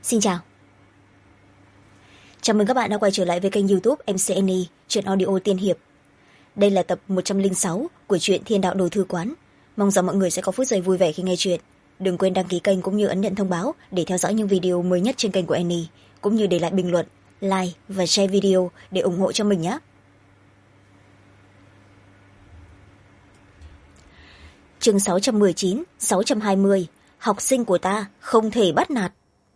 Xin chào. Chào mừng các bạn đã quay trở lại với kênh YouTube MCNE, truyện audio tiên hiệp. Đây là tập 106 của truyện Thiên Đạo Đồ Thư Quán. Mong rằng mọi người sẽ có phút giây vui vẻ khi nghe truyện. Đừng quên đăng ký kênh cũng như ấn nhận thông báo để theo dõi những video mới nhất trên kênh của Annie, cũng như để lại bình luận, like và share video để ủng hộ cho mình nhé. Chương 619, 620. Học sinh của ta không thể bắt nạt.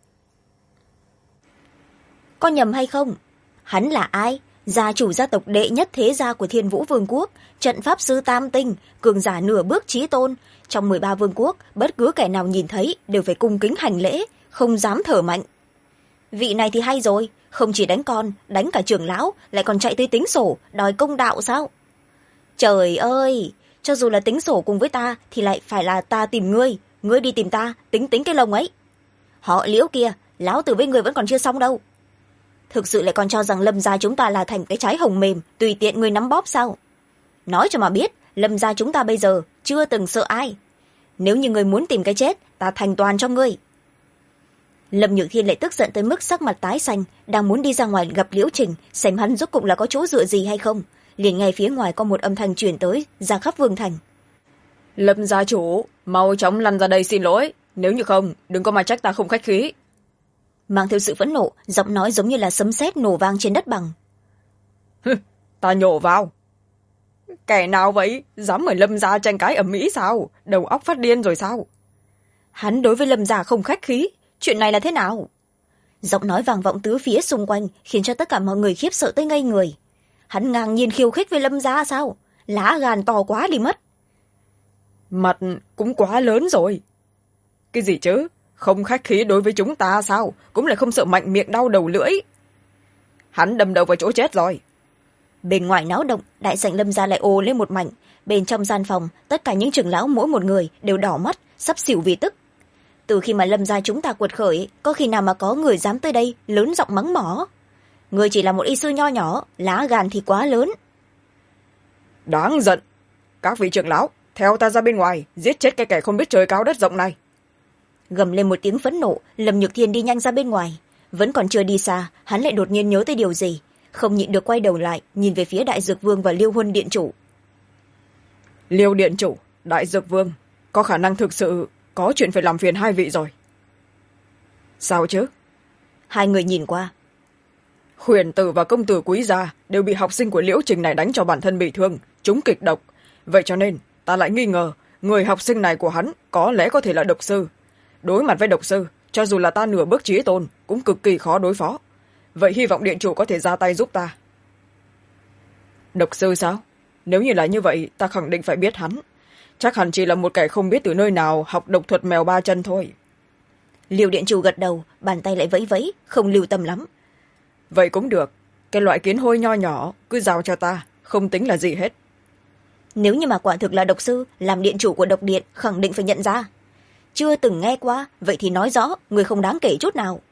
Có nhầm hay không? Hắn là ai? Gia chủ gia tộc đệ nhất thế gia của Thiên Vũ Vương quốc, trận pháp sư tam tinh, cường giả nửa bước chí tôn. Trong 13 vương quốc, bất cứ kẻ nào nhìn thấy đều phải cung kính hành lễ, không dám thở mạnh. Vị này thì hay rồi, không chỉ đánh con, đánh cả trưởng lão, lại còn chạy tới tính sổ, đòi công đạo sao? Trời ơi, cho dù là tính sổ cùng với ta thì lại phải là ta tìm ngươi đi tìm ta, tính cái lông ấy. Họ Liễu kia, lão tử với người vẫn còn chưa xong đâu. Thực sự lại còn cho rằng Lâm gia chúng ta là thành cái trái hồng mềm, tùy tiện người nắm bóp sao? Nói cho mà biết, Lâm gia chúng ta bây giờ chưa từng sợ ai. Nếu như người muốn tìm cái chết, ta thành toàn cho ngươi. Lâm Nhược Thiên lại tức giận tới mức sắc mặt tái xanh, đang muốn đi ra ngoài gặp Liễu Trình, xem hắn rốt cục là có chỗ dựa gì hay không. Liền nghe phía ngoài có một âm thanh truyền tới, ra khắp vương thành. Lâm gia chủ, mau chóng lăn ra đây xin lỗi, nếu như không, đừng có mà trách ta không khách khí. Mang theo sự phẫn nộ, giọng nói giống như là sấm sét nổ vang trên đất bằng. Ta nhổ vào. Kẻ nào vậy, dám ở Lâm gia tranh cãi ầm ĩ sao? Đầu óc phát điên rồi sao? Hắn đối với Lâm gia không khách khí, chuyện này là thế nào? Giọng nói vang vọng tứ phía xung quanh, khiến cho tất cả mọi người khiếp sợ tới ngây người. Hắn ngang nhiên khiêu khích với Lâm gia sao? Lá gan to quá đi mất. Mặt cũng quá lớn rồi. Cái gì chứ? Không khách khí đối với chúng ta sao? Cũng lại không sợ mạnh miệng đau đầu lưỡi. Hắn đâm đầu vào chỗ chết rồi. Bên ngoài náo động, đại sảnh Lâm gia lại ồ lên một mảnh. Bên trong gian phòng, tất cả những trưởng lão mỗi một người đều đỏ mắt, sắp xỉu vì tức. Từ khi mà Lâm gia chúng ta quật khởi, có khi nào mà có người dám tới đây lớn giọng mắng mỏ? Người chỉ là một y sư nho nhỏ, lá gan thì quá lớn. Đáng giận. Các vị trưởng lão, theo ta ra bên ngoài, giết chết cái kẻ không biết trời cao đất rộng này. Gầm lên một tiếng phẫn nộ, Lâm Nhược Thiên đi nhanh ra bên ngoài. Vẫn còn chưa đi xa, hắn lại đột nhiên nhớ tới điều gì, không nhịn được quay đầu lại, nhìn về phía Đại Dược Vương và Liêu Huân điện chủ. Liêu điện chủ, Đại Dược Vương, có khả năng thực sự có chuyện phải làm phiền hai vị rồi. Sao chứ? Hai người nhìn qua. Huyền tử và công tử Quý gia đều bị học sinh của Liễu Trình này đánh cho bản thân bị thương, trúng kịch độc. Vậy cho nên ta lại nghi ngờ người học sinh này của hắn có lẽ có thể là độc sư. Đối mặt với độc sư, cho dù là ta nửa bước chí tôn cũng cực kỳ khó đối phó. Vậy hy vọng điện chủ có thể ra tay giúp ta. Độc sư sao? Nếu như là như vậy, ta khẳng định phải biết hắn. Chắc hẳn chỉ là một kẻ không biết từ nơi nào học độc thuật mèo ba chân thôi. Liêu điện chủ gật đầu, bàn tay lại vẫy vẫy, không lưu tâm lắm. Vậy cũng được. Cái loại kiến hôi nho nhỏ cứ giao cho ta, không tính là gì hết. Nếu như mà quả thực là độc sư, làm điện chủ của độc điện khẳng định phải nhận ra. Chưa từng nghe qua, vậy thì nói rõ người không đáng kể chút nào.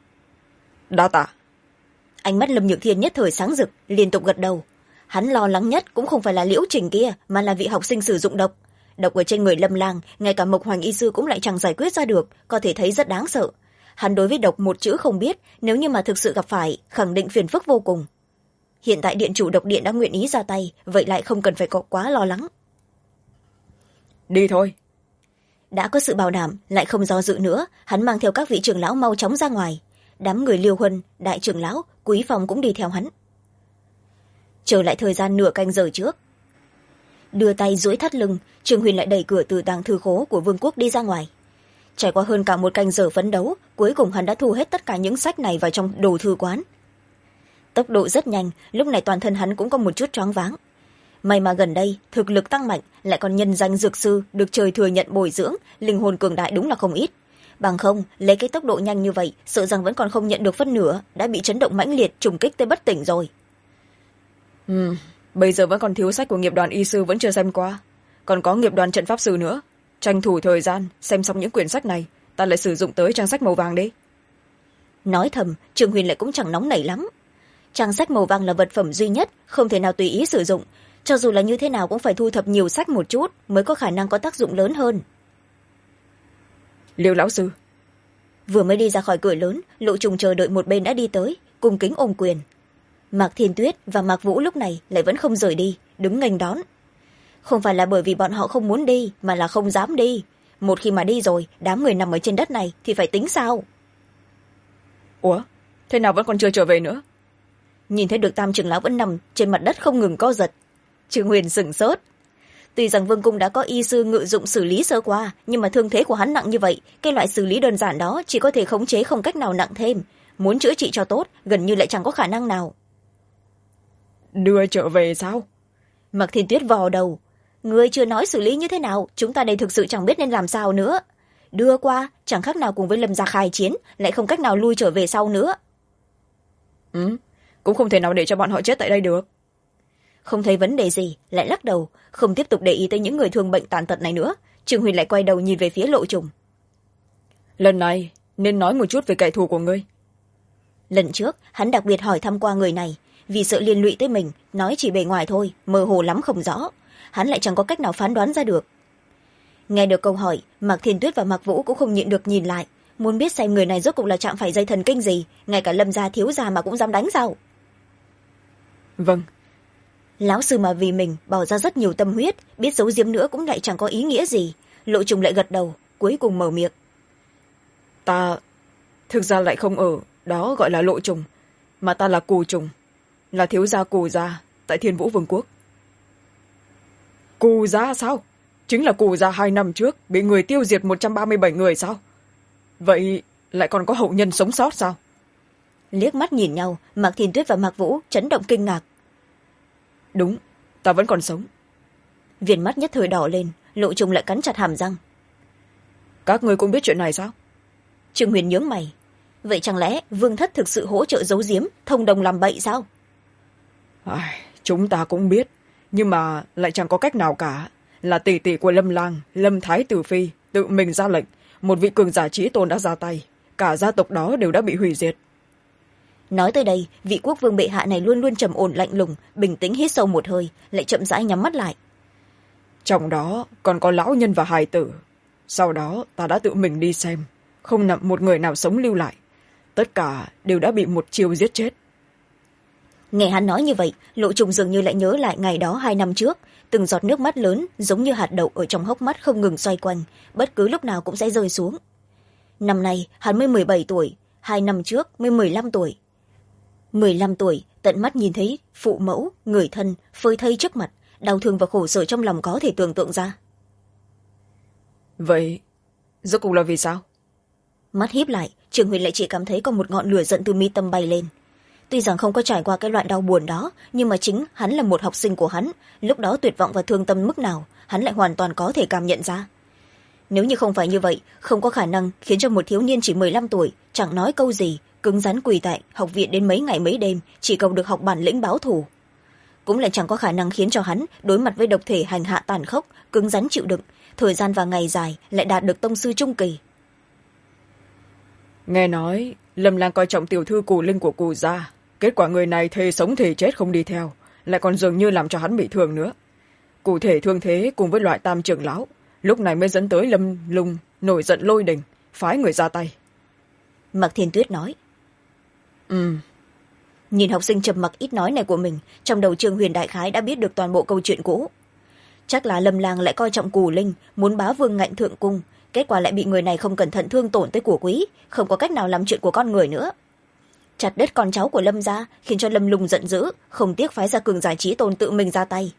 Đa tạ. Ánh mắt Lâm Nhược Thiên nhất thời sáng rực, liên tục gật đầu. Hắn lo lắng nhất cũng không phải là Liễu Trình kia, mà là vị học sinh sử dụng độc. Độc ở trên người Lâm Lang, ngay cả Mộc Hoành y sư cũng lại chẳng giải quyết ra được, có thể thấy rất đáng sợ. Hắn đối với độc một chữ không biết, nếu như mà thực sự gặp phải, khẳng định phiền phức vô cùng. Hiện tại điện chủ độc điện đã nguyện ý ra tay, vậy lại không cần phải có quá lo lắng. Đi thôi. Đã có sự bảo đảm, lại không do dự nữa, hắn mang theo các vị trưởng lão mau chóng ra ngoài. Đám người Liêu Huân, đại trưởng lão, Quý Phong cũng đi theo hắn. Trở lại thời gian nửa canh giờ trước. Đưa tay duỗi thắt lưng, Trương Huyền lại đẩy cửa từ tàng thư khố của vương quốc đi ra ngoài. Trải qua hơn cả một canh giờ phấn đấu, cuối cùng hắn đã thu hết tất cả những sách này vào trong đồ thư quán. Tốc độ rất nhanh, lúc này toàn thân hắn cũng có một chút choáng váng. May mà gần đây, thực lực tăng mạnh, lại còn nhân danh dược sư, được trời thừa nhận bồi dưỡng, linh hồn cường đại đúng là không ít. Bằng không, lấy cái tốc độ nhanh như vậy, sợ rằng vẫn còn không nhận được phân nửa, đã bị chấn động mãnh liệt trùng kích tới bất tỉnh rồi. Bây giờ vẫn còn thiếu sách của nghiệp đoàn y sư vẫn chưa xem qua. Còn có nghiệp đoàn trận pháp sư nữa. Tranh thủ thời gian, xem xong những quyển sách này, ta lại sử dụng tới trang sách màu vàng đi. Nói thầm, Trương Huyền lại cũng chẳng nóng nảy lắm. Trang sách màu vàng là vật phẩm duy nhất, không thể nào tùy ý sử dụng. Cho dù là như thế nào cũng phải thu thập nhiều sách một chút, mới có khả năng có tác dụng lớn hơn. Liêu lão sư, vừa mới đi ra khỏi cửa lớn, Lộ Trùng chờ đợi một bên đã đi tới, cung kính ôm quyền. Mạc Thiên Tuyết và Mạc Vũ lúc này lại vẫn không rời đi, đứng nghênh đón. Không phải là bởi vì bọn họ không muốn đi, mà là không dám đi. Một khi mà đi rồi, đám người nằm ở trên đất này thì phải tính sao? Ủa, thế nào vẫn còn chưa trở về nữa? Nhìn thấy được Tam trưởng lão vẫn nằm trên mặt đất không ngừng co giật, Trương Huyền sửng sốt. Tuy rằng vương cung đã có y sư ngự dụng xử lý sơ qua, nhưng mà thương thế của hắn nặng như vậy, cái loại xử lý đơn giản đó chỉ có thể khống chế, không cách nào nặng thêm. Muốn chữa trị cho tốt gần như lại chẳng có khả năng nào. Đưa trở về sao? Mạc Thiên Tuyết vò đầu. Ngươi chưa nói xử lý như thế nào, chúng ta đây thực sự chẳng biết nên làm sao nữa. Đưa qua chẳng khác nào cùng với Lâm gia khai chiến, lại không cách nào lui trở về sau nữa. Cũng không thể nào để cho bọn họ chết tại đây được. Không thấy vấn đề gì, lại lắc đầu, không tiếp tục để ý tới những người thương bệnh tàn tật này nữa. Trương Huyền lại quay đầu nhìn về phía Lộ Trùng. Lần này nên nói một chút về kẻ thù của ngươi. Lần trước hắn đặc biệt hỏi thăm qua người này, vì sợ liên lụy tới mình, nói chỉ bề ngoài thôi, mơ hồ lắm không rõ. Hắn lại chẳng có cách nào phán đoán ra được. Nghe được câu hỏi, Mạc Thiên Tuyết và Mạc Vũ cũng không nhịn được nhìn lại, muốn biết xem người này rốt cuộc là chạm phải dây thần kinh gì, ngay cả Lâm gia thiếu gia mà cũng dám đánh sao? Vâng. Lão sư mà vì mình bỏ ra rất nhiều tâm huyết, biết giấu giếm nữa cũng lại chẳng có ý nghĩa gì. Lộ Trùng lại gật đầu, cuối cùng mở miệng. Ta thực ra lại không ở đó gọi là Lộ Trùng, mà ta là Cù Trùng, là thiếu gia Cù gia tại Thiên Vũ Vương quốc. Cù gia sao? Chính là Cù gia 2 năm trước bị người tiêu diệt 137 người sao? Vậy lại còn có hậu nhân sống sót sao? Liếc mắt nhìn nhau, Mạc Thiên Tuyết và Mạc Vũ chấn động kinh ngạc. Đúng, ta vẫn còn sống. Viền mắt nhất thời đỏ lên, Lộ Trùng lại cắn chặt hàm răng. Các ngươi cũng biết chuyện này sao? Trương Huyền nhướng mày. Vậy chẳng lẽ Vương Thất thực sự hỗ trợ giấu giếm, thông đồng làm bậy sao? Chúng ta cũng biết, nhưng mà lại chẳng có cách nào cả. Là tỷ tỷ của Lâm Lang, Lâm Thái Tử Phi tự mình ra lệnh, một vị cường giả chí tôn đã ra tay, cả gia tộc đó đều đã bị hủy diệt. Nói tới đây, vị quốc vương bệ hạ này luôn luôn trầm ổn lạnh lùng, bình tĩnh hít sâu một hơi, lại chậm rãi nhắm mắt lại. Trong đó còn có lão nhân và hài tử. Sau đó ta đã tự mình đi xem, không nằm một người nào sống lưu lại. Tất cả đều đã bị một chiêu giết chết. Nghe hắn nói như vậy, Lộ Trùng dường như lại nhớ lại ngày đó 2 năm trước, từng giọt nước mắt lớn giống như hạt đậu ở trong hốc mắt không ngừng xoay quanh, bất cứ lúc nào cũng sẽ rơi xuống. Năm nay hắn mới 17 tuổi, 2 năm trước mới 15 tuổi. 15 tuổi, tận mắt nhìn thấy phụ mẫu, người thân phơi thây trước mặt, đau thương và khổ sở trong lòng có thể tưởng tượng ra. Vậy rốt cuộc là vì sao? Mắt híp lại, Trường Huyền lại chỉ cảm thấy có một ngọn lửa giận từ mi tâm bay lên. Tuy rằng không có trải qua cái loại đau buồn đó, nhưng mà chính hắn là một học sinh của hắn, lúc đó tuyệt vọng và thương tâm mức nào hắn lại hoàn toàn có thể cảm nhận ra. Nếu như không phải như vậy, không có khả năng khiến cho một thiếu niên chỉ 15 tuổi chẳng nói câu gì, cứng rắn quỳ tại học viện đến mấy ngày mấy đêm, chỉ cầu được học bản lĩnh báo thù. Cũng lại chẳng có khả năng khiến cho hắn đối mặt với độc thể hành hạ tàn khốc, cứng rắn chịu đựng, thời gian và ngày dài lại đạt được tông sư trung kỳ. Nghe nói Lâm Lang coi trọng tiểu thư Cù Linh của Cù gia, kết quả người này thề sống thề chết không đi theo, lại còn dường như làm cho hắn bị thương nữa. Cụ thể thương thế cùng với loại Tam trưởng lão, lúc này mới dẫn tới Lâm Lung nổi giận lôi đình, phái người ra tay. Mạc Thiên Tuyết nói. Nhìn học sinh trầm mặc ít nói này của mình, trong đầu Trương Huyền đại khái đã biết được toàn bộ câu chuyện cũ. Chắc là Lâm Lang lại coi trọng Cù Linh, muốn bá vương ngạnh thượng cung, kết quả lại bị người này không cẩn thận thương tổn tới của quý, không có cách nào làm chuyện của con người nữa. Chặt đứt con cháu của Lâm gia, khiến cho Lâm Lung giận dữ, không tiếc phái ra cường giả chí tôn tự mình ra tay.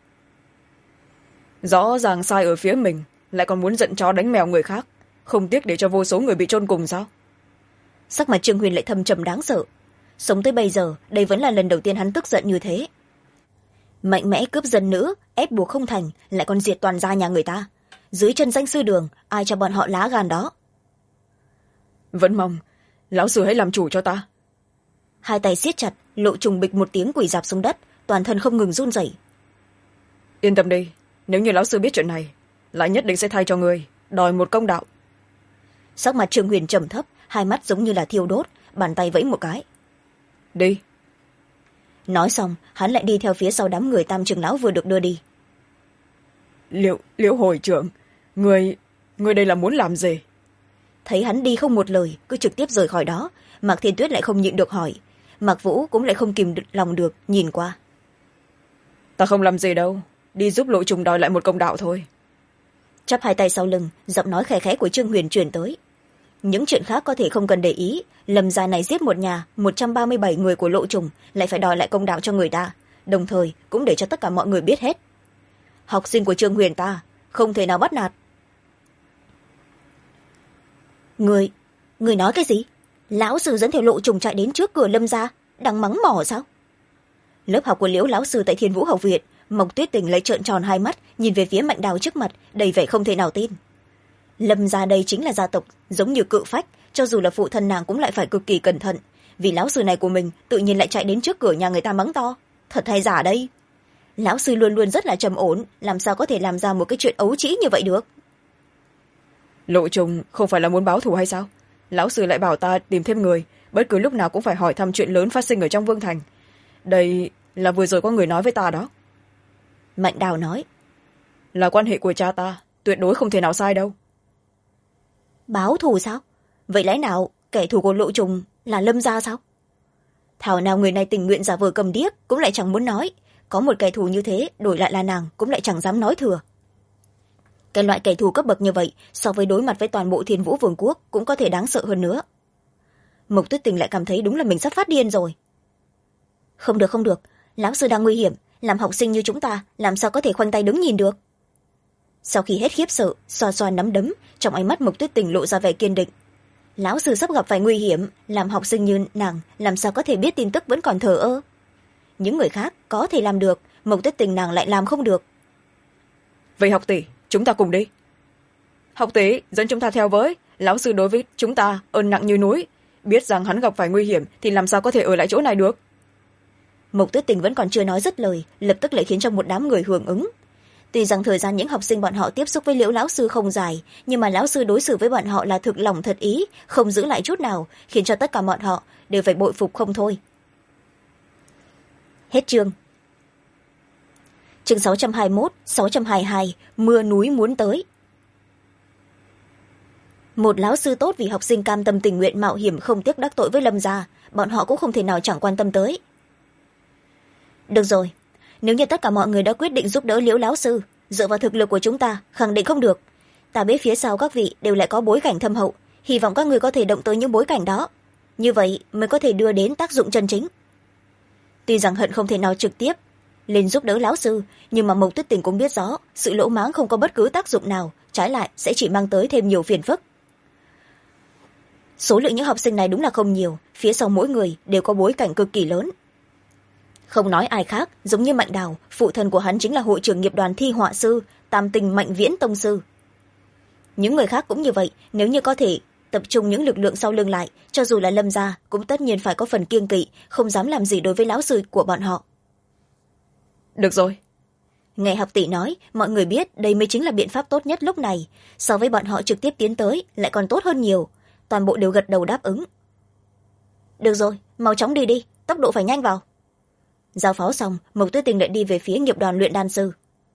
Rõ ràng sai ở phía mình, lại còn muốn giận chó đánh mèo người khác, không tiếc để cho vô số người bị chôn cùng sao? Sắc mặt Trương Huyền lại thâm trầm đáng sợ. Sống tới bây giờ, đây vẫn là lần đầu tiên hắn tức giận như thế. Mạnh mẽ cướp dân nữ, ép buộc không thành, lại còn diệt toàn gia nhà người ta. Dưới chân danh sư đường, ai cho bọn họ lá gan đó? Vẫn mong lão sư hãy làm chủ cho ta. Hai tay siết chặt, Lộ Trùng bịch một tiếng quỳ rạp xuống đất, toàn thân không ngừng run rẩy. Yên tâm đi, nếu như lão sư biết chuyện này, lại nhất định sẽ thay cho người đòi một công đạo. Sắc mặt Trương Huyền trầm thấp, hai mắt giống như là thiêu đốt, bàn tay vẫy một cái. Đi. Nói xong, hắn lại đi theo phía sau đám người Tam trưởng lão vừa được đưa đi. Liễu hội trưởng, người đây là muốn làm gì? thấy hắn đi không một lời cứ trực tiếp rời khỏi đó, mạc thiên tuyết lại không nhịn được hỏi. Mạc vũ cũng lại không kìm lòng được nhìn qua. Ta không làm gì đâu, đi giúp Lộ Trùng đòi lại một công đạo thôi. Chắp hai tay sau lưng, giọng nói khẽ khẽ của Trương Huyền truyền tới. Những chuyện khác có thể không cần để ý, Lâm gia này giết một nhà 137 người của Lộ Trùng, lại phải đòi lại công đạo cho người ta, đồng thời cũng để cho tất cả mọi người biết hết. Học sinh của Trương Huyền ta không thể nào bắt nạt. Người nói cái gì? Lão sư dẫn theo Lộ Trùng chạy đến trước cửa Lâm gia, đang mắng mỏ sao? Lớp học của Liễu lão sư tại Thiên Vũ học viện, Mộc Tuyết Tình lại trợn tròn hai mắt nhìn về phía Mạnh Đào trước mặt, đầy vẻ không thể nào tin. Lâm gia đây chính là gia tộc giống như Cự Phách, cho dù là phụ thân nàng cũng lại phải cực kỳ cẩn thận, vì lão sư này của mình tự nhiên lại chạy đến trước cửa nhà người ta mắng to. Thật hay giả đây? Lão sư luôn luôn rất là trầm ổn, làm sao có thể làm ra một cái chuyện ấu trĩ như vậy được? Lộ Trùng không phải là muốn báo thù hay sao? Lão sư lại bảo ta tìm thêm người, bất cứ lúc nào cũng phải hỏi thăm chuyện lớn phát sinh ở trong Vương Thành. Đây là vừa rồi có người nói với ta đó. Mạnh Đào nói. Là quan hệ của cha ta, tuyệt đối không thể nào sai đâu. Báo thù sao? Vậy lẽ nào kẻ thù của Lộ Trùng là Lâm gia sao? Thảo nào người này tình nguyện giả vờ cầm điếc cũng lại chẳng muốn nói, có một kẻ thù như thế đổi lại là nàng cũng lại chẳng dám nói thừa. Cái loại kẻ thù cấp bậc như vậy so với đối mặt với toàn bộ Thiên Vũ Vương quốc cũng có thể đáng sợ hơn nữa. Mộc Tuyết Tình lại cảm thấy đúng là mình sắp phát điên rồi. Không được, không được, lão sư đang nguy hiểm, làm học sinh như chúng ta làm sao có thể khoanh tay đứng nhìn được. Sau khi hết khiếp sợ, xoa xoa nắm đấm, trong ánh mắt Mộc Tuyết Tình lộ ra vẻ kiên định. Lão sư sắp gặp phải nguy hiểm, làm học sinh như nàng làm sao có thể biết tin tức vẫn còn thờ ơ. Những người khác có thể làm được, Mộc Tuyết Tình nàng lại làm không được. Vậy học tỷ, chúng ta cùng đi. Học tỷ, dẫn chúng ta theo với, lão sư đối với chúng ta ơn nặng như núi, biết rằng hắn gặp phải nguy hiểm thì làm sao có thể ở lại chỗ này được. Mộc Tuyết Tình vẫn còn chưa nói dứt lời, lập tức lại khiến cho một đám người hưởng ứng. Tuy rằng thời gian những học sinh bọn họ tiếp xúc với Liễu lão sư không dài, nhưng mà lão sư đối xử với bọn họ là thực lòng thật ý, không giữ lại chút nào, khiến cho tất cả bọn họ đều phải bội phục không thôi. Hết chương. Chương 621, 622, mưa núi muốn tới. Một lão sư tốt vì học sinh cam tâm tình nguyện mạo hiểm không tiếc đắc tội với Lâm gia, bọn họ cũng không thể nào chẳng quan tâm tới. Được rồi, nếu như tất cả mọi người đã quyết định giúp đỡ Liễu lão sư, dựa vào thực lực của chúng ta khẳng định không được. Ta biết phía sau các vị đều lại có bối cảnh thâm hậu, hy vọng các người có thể động tới những bối cảnh đó, như vậy mới có thể đưa đến tác dụng chân chính. Tuy rằng hận không thể nào trực tiếp lên giúp đỡ lão sư, nhưng mà Mộc Tuyết Tình cũng biết rõ sự lỗ mãng không có bất cứ tác dụng nào, trái lại sẽ chỉ mang tới thêm nhiều phiền phức. Số lượng những học sinh này đúng là không nhiều, phía sau mỗi người đều có bối cảnh cực kỳ lớn. Không nói ai khác, giống như Mạnh Đào, phụ thân của hắn chính là hội trưởng nghiệp đoàn thi họa sư, Tam Tinh Mạnh Viễn tông sư. Những người khác cũng như vậy, nếu như có thể tập trung những lực lượng sau lưng lại, cho dù là Lâm gia cũng tất nhiên phải có phần kiêng kỵ, không dám làm gì đối với lão sư của bọn họ. Được rồi. Nghe học tỷ nói, mọi người biết đây mới chính là biện pháp tốt nhất lúc này, so với bọn họ trực tiếp tiến tới lại còn tốt hơn nhiều. Toàn bộ đều gật đầu đáp ứng. Được rồi, mau chóng đi đi, tốc độ phải nhanh vào. Giao phó xong, Mộc Tuyết Tình lại đi về phía nghiệp đoàn luyện đan sư.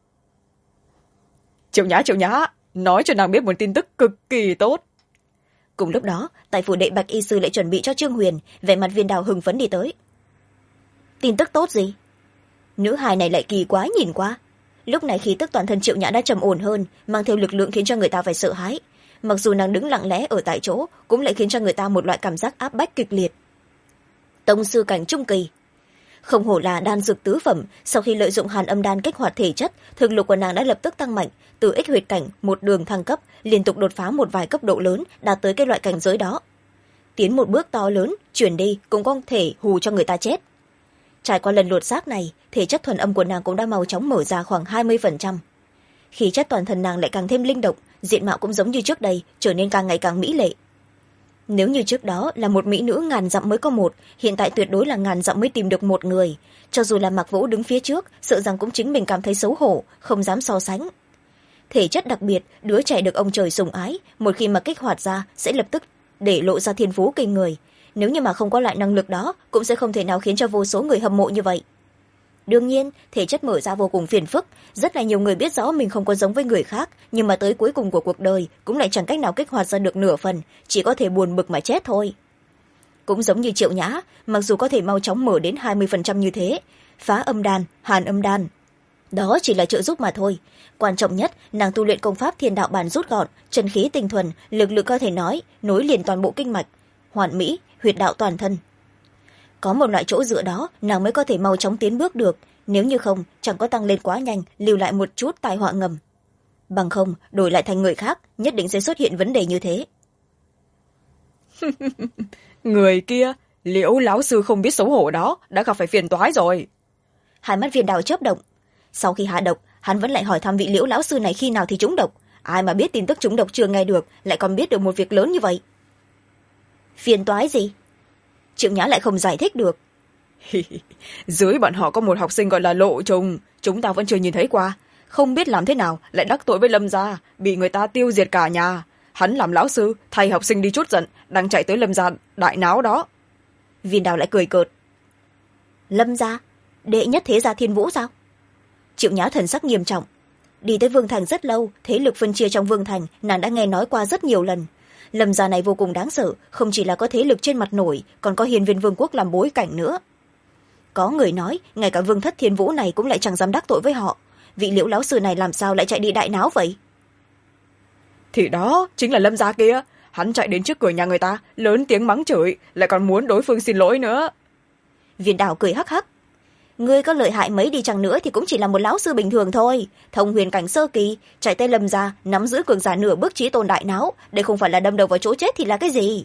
Triệu Nhã, nói cho nàng biết một tin tức cực kỳ tốt. Cùng lúc đó, tại phủ đệ Bạch y sư lại chuẩn bị cho Trương Huyền, vẻ mặt Viên Đào hưng phấn đi tới. Tin tức tốt gì? Nữ hài này lại kỳ quá nhìn qua. Lúc này khí tức toàn thân Triệu Nhã đã trầm ổn hơn, mang theo lực lượng khiến cho người ta phải sợ hãi. Mặc dù nàng đứng lặng lẽ ở tại chỗ, cũng lại khiến cho người ta một loại cảm giác áp bách kịch liệt. Tông sư cảnh trung kỳ. Không hổ là đan dược tứ phẩm, sau khi lợi dụng hàn âm đan kích hoạt thể chất, thực lực của nàng đã lập tức tăng mạnh, từ ích huyệt cảnh một đường thăng cấp, liên tục đột phá một vài cấp độ lớn, đạt tới cái loại cảnh giới đó. Tiến một bước to lớn, chuyển đi cũng có thể hù cho người ta chết. Trải qua lần lột xác này, thể chất thuần âm của nàng cũng đã mau chóng mở ra khoảng 20%. Khí chất toàn thân nàng lại càng thêm linh động, diện mạo cũng giống như trước đây, trở nên càng ngày càng mỹ lệ. Nếu như trước đó là một mỹ nữ ngàn dặm mới có một, hiện tại tuyệt đối là ngàn dặm mới tìm được một người. Cho dù là Mạc Vũ đứng phía trước, sợ rằng cũng chính mình cảm thấy xấu hổ, không dám so sánh. Thể chất đặc biệt, đứa trẻ được ông trời sủng ái, một khi mà kích hoạt ra sẽ lập tức để lộ ra thiên phú kinh người. Nếu như mà không có loại năng lực đó, cũng sẽ không thể nào khiến cho vô số người hâm mộ như vậy. Đương nhiên thể chất mở ra vô cùng phiền phức, rất là nhiều người biết rõ mình không có giống với người khác, nhưng mà tới cuối cùng của cuộc đời cũng lại chẳng cách nào kích hoạt ra được nửa phần, chỉ có thể buồn bực mà chết thôi. Cũng giống như Triệu Nhã, mặc dù có thể mau chóng mở đến 20% như thế, phá âm đan, hàn âm đan, đó chỉ là trợ giúp mà thôi. Quan trọng nhất, nàng tu luyện công pháp thiên đạo bản rút gọn, chân khí tinh thuần, lực lượng có thể nói nối liền toàn bộ kinh mạch, hoàn mỹ, huyệt đạo toàn thân. Có một loại chỗ dựa đó, nàng mới có thể mau chóng tiến bước được, nếu như không chẳng có tăng lên quá nhanh, lưu lại một chút tai họa ngầm. Bằng không đổi lại thành người khác, nhất định sẽ xuất hiện vấn đề như thế. Người kia, Liễu lão sư không biết xấu hổ đó đã gặp phải phiền toái rồi. Hai mắt Viên Đào chớp động. Sau khi hạ độc, hắn vẫn lại hỏi thăm vị Liễu lão sư này khi nào thì trúng độc. Ai mà biết tin tức trúng độc chưa nghe được, lại còn biết được một việc lớn như vậy. Phiền toái gì? Triệu Nhã lại không giải thích được. Dưới bọn họ có một học sinh gọi là Lộ Trùng, chúng ta vẫn chưa nhìn thấy qua, không biết làm thế nào lại đắc tội với Lâm gia, bị người ta tiêu diệt cả nhà. Hắn làm lão sư thay học sinh đi chút giận, đang chạy tới Lâm gia đại náo đó. Viên Đào lại cười cợt. Lâm gia? Đệ nhất thế gia Thiên Vũ sao? Triệu Nhã thần sắc nghiêm trọng. Đi tới Vương Thành rất lâu, thế lực phân chia trong Vương Thành nàng đã nghe nói qua rất nhiều lần. Lâm gia này vô cùng đáng sợ, không chỉ là có thế lực trên mặt nổi, còn có Hiên Viên Vương quốc làm bối cảnh nữa. Có người nói ngay cả Vương thất Thiên Vũ này cũng lại chẳng dám đắc tội với họ. Vị Liễu lão sư này làm sao lại chạy đi đại náo vậy? Thì đó chính là Lâm gia kia, hắn chạy đến trước cửa nhà người ta lớn tiếng mắng chửi, lại còn muốn đối phương xin lỗi nữa. Viên Đào cười hắc hắc. Ngươi có lợi hại mấy đi chăng nữa thì cũng chỉ là một lão sư bình thường thôi, thông huyền cảnh sơ kỳ, chạy tới Lâm gia nắm giữ cường giả nửa bước chí tôn đại náo, đây không phải là đâm đầu vào chỗ chết thì là cái gì?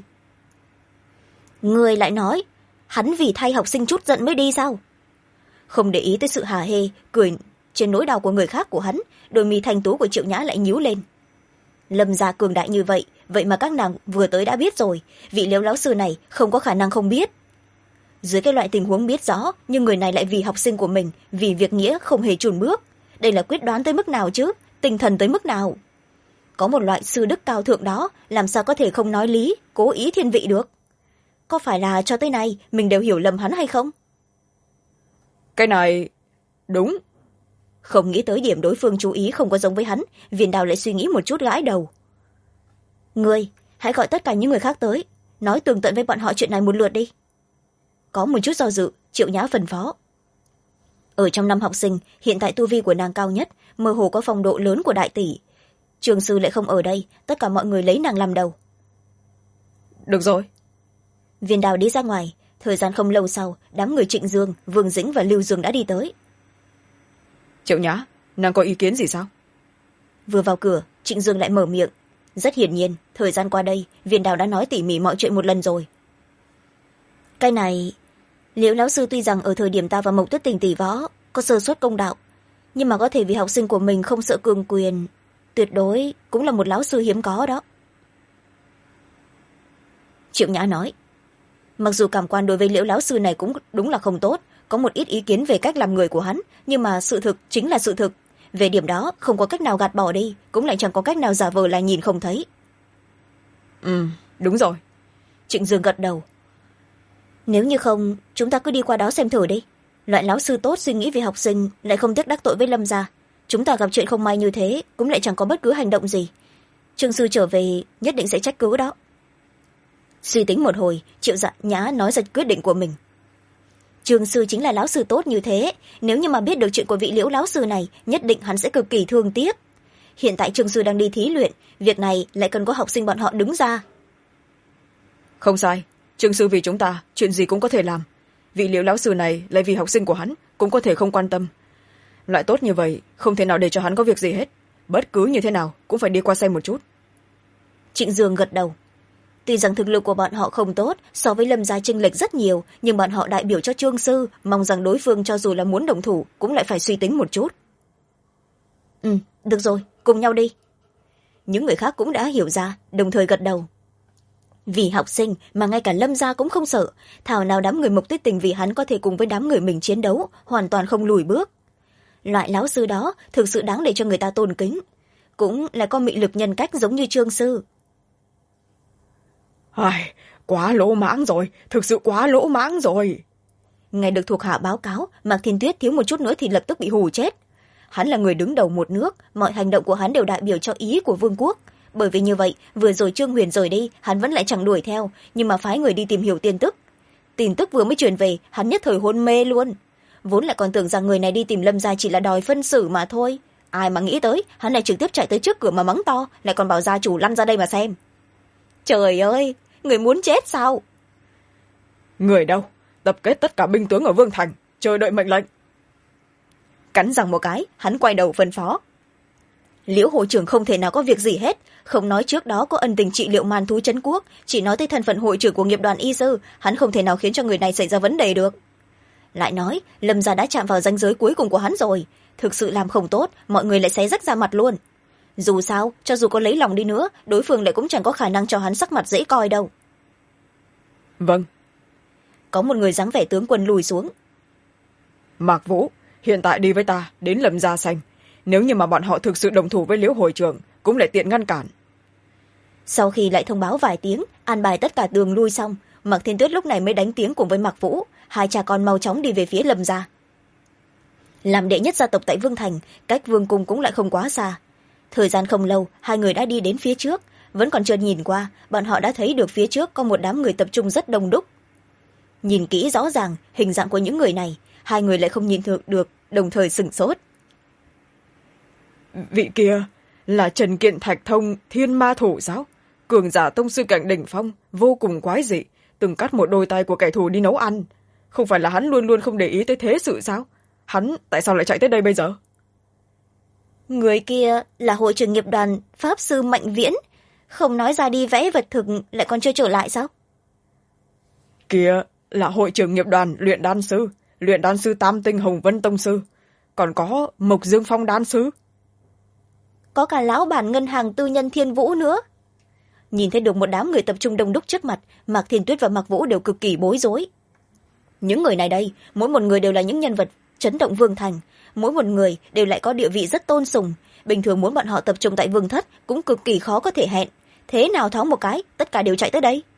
Ngươi lại nói hắn vì thay học sinh chút giận mới đi sao? Không để ý tới sự hả hê cười trên nỗi đau của người khác của hắn, đôi mi thanh tú của Triệu Nhã lại nhíu lên. Lâm gia cường đại như vậy, vậy mà các nàng vừa tới đã biết rồi, vị Liễu lão sư này không có khả năng không biết. Dưới cái loại tình huống biết rõ, nhưng người này lại vì học sinh của mình, vì việc nghĩa không hề chùn bước. Đây là quyết đoán tới mức nào chứ, tinh thần tới mức nào? Có một loại sư đức cao thượng đó, làm sao có thể không nói lý, cố ý thiên vị được? Có phải là cho tới nay mình đều hiểu lầm hắn hay không? Cái này đúng. Không nghĩ tới điểm đối phương chú ý không có giống với hắn, Viên Đào lại suy nghĩ một chút gãi đầu. Ngươi hãy gọi tất cả những người khác tới, nói tường tận với bọn họ chuyện này một lượt đi. Có một chút do dự, Triệu Nhã phân phó. Ở trong năm học sinh, hiện tại tu vi của nàng cao nhất, mơ hồ có phong độ lớn của đại tỷ. Trường sư lại không ở đây, tất cả mọi người lấy nàng làm đầu. Được rồi. Viên Đào đi ra ngoài, thời gian không lâu sau, đám người Trịnh Dương, Vương Dĩnh và Lưu Dương đã đi tới. Triệu Nhã, nàng có ý kiến gì sao? Vừa vào cửa, Trịnh Dương lại mở miệng. Rất hiển nhiên, thời gian qua đây, Viên Đào đã nói tỉ mỉ mọi chuyện một lần rồi. Cái này, Liễu lão sư tuy rằng ở thời điểm ta và Mộc Tuyết Tình tỷ võ có sơ suất công đạo, nhưng mà có thể vì học sinh của mình không sợ cường quyền, tuyệt đối cũng là một lão sư hiếm có đó. Triệu Nhã nói, mặc dù cảm quan đối với Liễu lão sư này cũng đúng là không tốt, có một ít ý kiến về cách làm người của hắn, nhưng mà sự thực chính là sự thực. Về điểm đó không có cách nào gạt bỏ đi, cũng lại chẳng có cách nào giả vờ là nhìn không thấy. Đúng rồi. Trịnh Dương gật đầu. Nếu như không, chúng ta cứ đi qua đó xem thử đi. Loại lão sư tốt suy nghĩ về học sinh, lại không tiếc đắc tội với Lâm gia. Chúng ta gặp chuyện không may như thế, cũng lại chẳng có bất cứ hành động gì. Trương sư trở về nhất định sẽ trách cứ đó. Suy tính một hồi, Triệu Nhã nói ra quyết định của mình. Trương sư chính là lão sư tốt như thế, nếu như mà biết được chuyện của vị Liễu lão sư này, nhất định hắn sẽ cực kỳ thương tiếc. Hiện tại Trương sư đang đi thí luyện, việc này lại cần có học sinh bọn họ đứng ra. Không sai, Trương sư vì chúng ta, chuyện gì cũng có thể làm. Vị Liễu lão sư này lại vì học sinh của hắn, cũng có thể không quan tâm. Loại tốt như vậy, không thể nào để cho hắn có việc gì hết. Bất cứ như thế nào, cũng phải đi qua xem một chút. Trịnh Dương gật đầu. Tuy rằng thực lực của bọn họ không tốt, so với Lâm gia chênh lệch rất nhiều, nhưng bọn họ đại biểu cho Trương sư, mong rằng đối phương cho dù là muốn đồng thủ, cũng lại phải suy tính một chút. Được rồi, cùng nhau đi. Những người khác cũng đã hiểu ra, đồng thời gật đầu. Vì học sinh mà ngay cả Lâm gia cũng không sợ, thảo nào đám người Mộc Tuyết Tình vì hắn có thể cùng với đám người mình chiến đấu, hoàn toàn không lùi bước. Loại lão sư đó thực sự đáng để cho người ta tôn kính, cũng là có mị lực nhân cách giống như Trương sư. Ai, quá lỗ mãng rồi, thực sự quá lỗ mãng rồi. Nghe được thuộc hạ báo cáo, Mạc Thiên Tuyết thiếu một chút nữa thì lập tức bị hù chết. Hắn là người đứng đầu một nước, mọi hành động của hắn đều đại biểu cho ý của vương quốc. Bởi vì như vậy, vừa rồi Trương Huyền rời đi, hắn vẫn lại chẳng đuổi theo, nhưng mà phái người đi tìm hiểu tin tức. Tin tức vừa mới truyền về, hắn nhất thời hôn mê luôn. Vốn lại còn tưởng rằng người này đi tìm Lâm gia chỉ là đòi phân xử mà thôi. Ai mà nghĩ tới, hắn lại trực tiếp chạy tới trước cửa mà mắng to, lại còn bảo gia chủ lăn ra đây mà xem. Trời ơi, người muốn chết sao? Người đâu? Tập kết tất cả binh tướng ở Vương Thành, chờ đợi mệnh lệnh. Cắn răng một cái, hắn quay đầu phân phó. Liễu hội trưởng không thể nào có việc gì hết, không nói trước đó có ân tình trị liệu man thú trấn quốc, chỉ nói tới thân phận hội trưởng của nghiệp đoàn y sư, hắn không thể nào khiến cho người này xảy ra vấn đề được. Lại nói, Lâm gia đã chạm vào ranh giới cuối cùng của hắn rồi, thực sự làm không tốt, mọi người lại xé rách ra mặt luôn. Dù sao, cho dù có lấy lòng đi nữa, đối phương lại cũng chẳng có khả năng cho hắn sắc mặt dễ coi đâu. Vâng. Có một người dáng vẻ tướng quân lùi xuống. Mạc Vũ, hiện tại đi với ta đến Lâm gia xanh, nếu như mà bọn họ thực sự đồng thủ với Liễu hội trưởng cũng lại tiện ngăn cản. Sau khi lại thông báo vài tiếng, an bài tất cả đường lui xong, Mạc Thiên Tuyết lúc này mới đánh tiếng cùng với Mạc Vũ, hai cha con mau chóng đi về phía Lâm gia. Làm đệ nhất gia tộc tại Vương Thành, cách vương cung cũng lại không quá xa. Thời gian không lâu, hai người đã đi đến phía trước, vẫn còn chưa nhìn qua, bọn họ đã thấy được phía trước có một đám người tập trung rất đông đúc. Nhìn kỹ rõ ràng hình dạng của những người này, hai người lại không nhìn được, đồng thời sửng sốt. Vị kia là Trần Kiện Thạch Thông Thiên Ma Thủ sao? Cường giả tông sư cảnh đỉnh phong, vô cùng quái dị, từng cắt một đôi tay của kẻ thù đi nấu ăn. Không phải là hắn luôn luôn không để ý tới thế sự sao? Hắn tại sao lại chạy tới đây bây giờ? Người kia là hội trưởng nghiệp đoàn Pháp sư Mạnh Viễn, không nói ra đi vẽ vật thực lại còn chưa trở lại sao? Kia là hội trưởng nghiệp đoàn luyện đan sư Tam Tinh Hồng Vân Tông Sư, còn có Mộc Dương Phong đan sư. Có cả lão bản ngân hàng tư nhân Thiên Vũ nữa. Nhìn thấy được một đám người tập trung đông đúc trước mặt, Mạc Thiên Tuyết và Mạc Vũ đều cực kỳ bối rối. Những người này đây, mỗi một người đều là những nhân vật chấn động Vương Thành, mỗi một người đều lại có địa vị rất tôn sùng, bình thường muốn bọn họ tập trung tại Vương Thất cũng cực kỳ khó có thể hẹn, thế nào thoáng một cái tất cả đều chạy tới đây.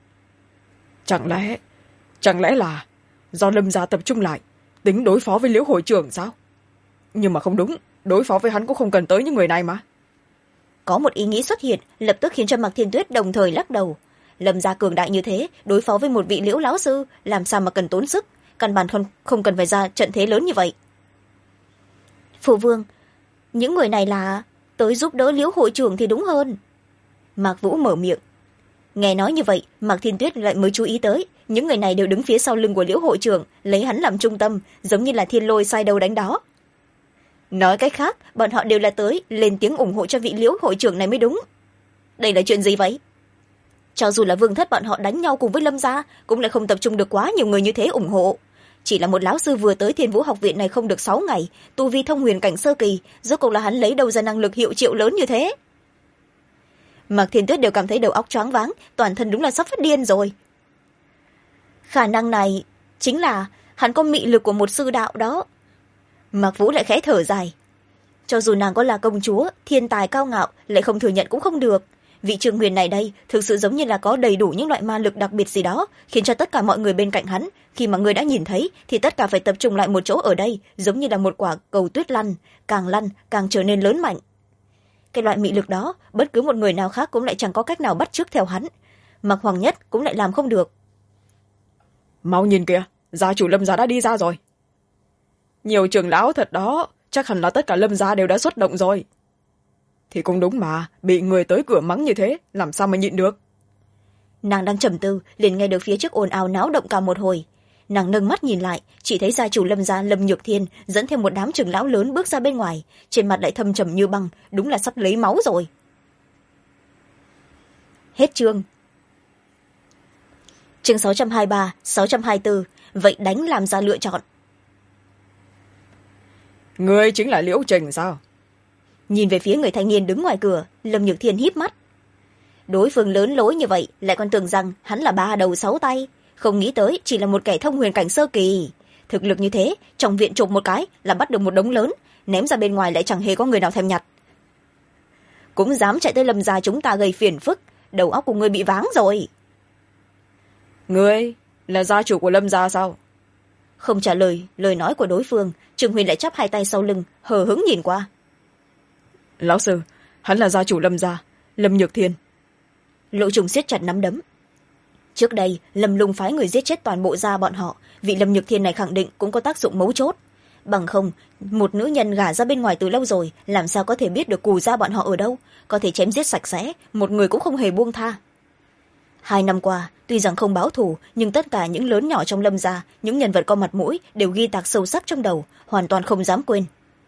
Chẳng lẽ là do Lâm gia tập trung lại tính đối phó với Liễu hội trưởng sao? Nhưng mà không đúng, đối phó với hắn cũng không cần tới những người này mà. Có một ý nghĩ xuất hiện, lập tức khiến cho Mạc Thiên Tuyết đồng thời lắc đầu. Lâm gia cường đại như thế, đối phó với một vị Liễu lão sư làm sao mà cần tốn sức, căn bản không cần phải ra trận thế lớn như vậy. Phụ vương, những người này là tới giúp đỡ Liễu hội trưởng thì đúng hơn. Mạc Vũ mở miệng. Nghe nói như vậy, Mạc Thiên Tuyết lại mới chú ý tới, những người này đều đứng phía sau lưng của Liễu hội trưởng, lấy hắn làm trung tâm, giống như là thiên lôi sai đâu đánh đó. Nói cách khác, bọn họ đều là tới lên tiếng ủng hộ cho vị Liễu hội trưởng này mới đúng. Đây là chuyện gì vậy? Cho dù là Vương Thất bọn họ đánh nhau cùng với Lâm gia, cũng lại không tập trung được quá nhiều người như thế ủng hộ. Chỉ là một lão sư vừa tới Thiên Vũ học viện này không được 6 ngày, tu vi thông huyền cảnh sơ kỳ, rốt cuộc là hắn lấy đâu ra năng lực hiệu triệu lớn như thế? Mạc Thiên Tuyết đều cảm thấy đầu óc choáng váng, toàn thân đúng là sắp phát điên rồi. Khả năng này chính là hắn có mị lực của một sư đạo đó. Mạc Vũ lại khẽ thở dài. Cho dù nàng có là công chúa, thiên tài cao ngạo, lại không thừa nhận cũng không được. Vị Trương Huyền này đây thực sự giống như là có đầy đủ những loại ma lực đặc biệt gì đó, khiến cho tất cả mọi người bên cạnh hắn, khi mà người đã nhìn thấy thì tất cả phải tập trung lại một chỗ ở đây, giống như là một quả cầu tuyết lăn càng trở nên lớn mạnh. Cái loại mị lực đó, bất cứ một người nào khác cũng lại chẳng có cách nào bắt chước theo hắn. Mạc Hoàng Nhất cũng lại làm không được. Mau nhìn kìa, gia chủ Lâm gia đã đi ra rồi. Nhiều trưởng lão thật đó, chắc hẳn là tất cả Lâm gia đều đã xuất động rồi. Thì cũng đúng mà, bị người tới cửa mắng như thế, làm sao mà nhịn được. Nàng đang trầm tư, liền nghe được phía trước ồn ào náo động cả một hồi. Nàng nâng mắt nhìn lại, chỉ thấy gia chủ Lâm gia Lâm Nhược Thiên dẫn theo một đám trưởng lão lớn bước ra bên ngoài, trên mặt lại thâm trầm như băng, đúng là sắp lấy máu rồi. Hết chương. Chương 623, 624, vậy đánh làm ra lựa chọn. Ngươi chính là Liễu Trình sao? Nhìn về phía người thanh niên đứng ngoài cửa, Lâm Nhược Thiên híp mắt. Đối phương lớn lối như vậy, lại còn tưởng rằng hắn là 3 đầu 6 tay, không nghĩ tới chỉ là một kẻ thông huyền cảnh sơ kỳ. Thực lực như thế, trong viện chụp một cái là bắt được một đống lớn, ném ra bên ngoài lại chẳng hề có người nào thèm nhặt. Cũng dám chạy tới Lâm gia chúng ta gây phiền phức, đầu óc của ngươi bị váng rồi. Ngươi là gia chủ của Lâm gia sao? Không trả lời lời nói của đối phương, Trương Huyền lại chắp hai tay sau lưng, hờ hững nhìn qua. Lão sư, hắn là gia chủ Lâm gia, Lâm Nhược Thiên. Lộ Trùng siết chặt nắm đấm. Trước đây Lâm Lung phái người giết chết toàn bộ gia bọn họ, vị Lâm Nhược Thiên này khẳng định cũng có tác dụng mấu chốt. Bằng không, một nữ nhân gả ra bên ngoài từ lâu rồi, làm sao có thể biết được cù gia bọn họ ở đâu, có thể chém giết sạch sẽ, một người cũng không hề buông tha. 2 năm qua, tuy rằng không báo thù, nhưng tất cả những lớn nhỏ trong Lâm gia, những nhân vật có mặt mũi đều ghi tạc sâu sắc trong đầu, hoàn toàn không dám quên.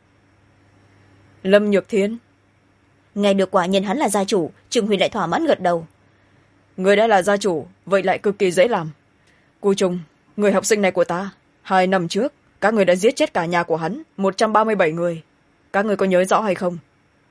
Lâm Nhược Thiên. Nghe được quả nhiên hắn là gia chủ, Trương Huyền lại thỏa mãn gật đầu. Người đã là gia chủ, vậy lại cực kỳ dễ làm. Cô Trung, người học sinh này của ta, 2 năm trước các người đã giết chết cả nhà của hắn 137 người. Các người có nhớ rõ hay không?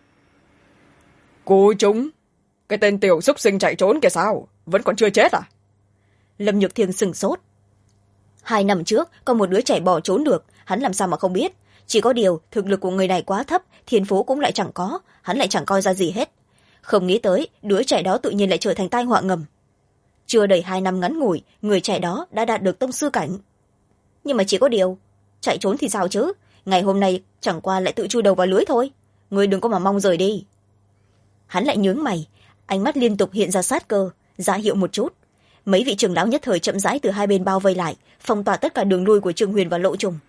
Cô Trung, cái tên tiểu xúc sinh chạy trốn kìa sao, vẫn còn chưa chết à? Lâm Nhược Thiên sừng sốt. 2 năm trước có một đứa trẻ bỏ trốn được, hắn làm sao mà không biết. Chỉ có điều thực lực của người này quá thấp, thiên phú cũng lại chẳng có, hắn lại chẳng coi ra gì hết. Không nghĩ tới đứa trẻ đó tự nhiên lại trở thành tai họa ngầm. Chưa đầy 2 năm ngắn ngủi, người trẻ đó đã đạt được tông sư cảnh. Nhưng mà chỉ có điều, chạy trốn thì sao chứ, ngày hôm nay chẳng qua lại tự chui đầu vào lưới thôi. Người đừng có mà mong rời đi. Hắn lại nhướng mày, ánh mắt liên tục hiện ra sát cơ, ra hiệu một chút. Mấy vị trưởng lão nhất thời chậm rãi từ hai bên bao vây lại, phong tỏa tất cả đường lui của Trương Huyền và Lộ Trùng.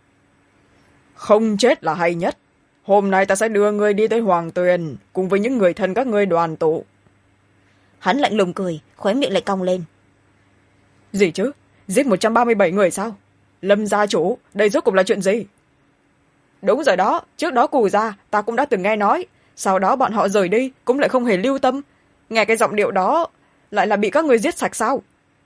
Không chết là hay nhất. Hôm nay ta sẽ đưa ngươi đi tới Hoàng Tuyền, cùng với những người thân các ngươi đoàn tụ. Hắn lạnh lùng cười, khóe miệng lại cong lên. Gì chứ? Giết 137 người sao? Lâm gia chủ, đây rốt cuộc là chuyện gì? Đúng rồi đó, trước đó cù gia ta cũng đã từng nghe nói, sau đó bọn họ rời đi cũng lại không hề lưu tâm. Nghe cái giọng điệu đó, lại là bị các người giết sạch sao?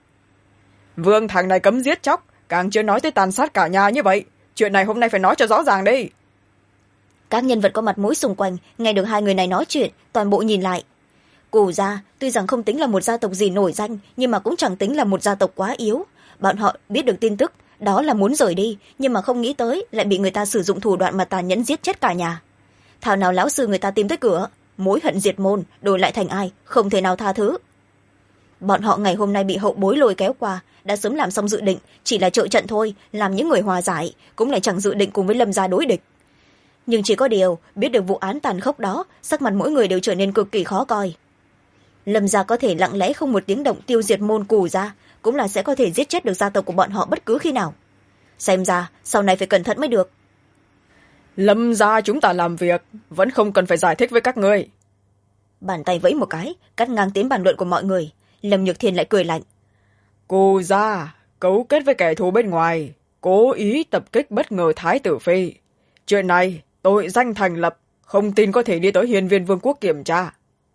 Vương thằng này cấm giết chóc, càng chưa nói tới tàn sát cả nhà như vậy. Chuyện này hôm nay phải nói cho rõ ràng đi. Các nhân vật có mặt mũi xung quanh nghe được hai người này nói chuyện, toàn bộ nhìn lại. Cù gia tuy rằng không tính là một gia tộc gì nổi danh, nhưng mà cũng chẳng tính là một gia tộc quá yếu. Bọn họ biết được tin tức đó là muốn rời đi, nhưng mà không nghĩ tới lại bị người ta sử dụng thủ đoạn mà tàn nhẫn giết chết cả nhà. Thảo nào lão sư người ta tìm tới cửa, mối hận diệt môn đổi lại thành ai, không thể nào tha thứ. Bọn họ ngày hôm nay bị hậu bối lôi kéo qua, đã sớm làm xong dự định, chỉ là trợ trận thôi, làm những người hòa giải, cũng lại chẳng dự định cùng với Lâm gia đối địch. Nhưng chỉ có điều, biết được vụ án tàn khốc đó, sắc mặt mỗi người đều trở nên cực kỳ khó coi. Lâm gia có thể lặng lẽ không một tiếng động tiêu diệt môn Cù gia, cũng là sẽ có thể giết chết được gia tộc của bọn họ bất cứ khi nào. Xem ra, sau này phải cẩn thận mới được. Lâm gia chúng ta làm việc, vẫn không cần phải giải thích với các ngươi. Bàn tay vẫy một cái, cắt ngang tiếng bàn luận của mọi người. Lâm Nhược Thiên lại cười lạnh. Cù gia cấu kết với kẻ thù bên ngoài, cố ý tập kích bất ngờ Thái tử Phi. Chuyện này, tội danh thành lập, không tin có thể đi tới Hiên Viên Vương quốc kiểm tra.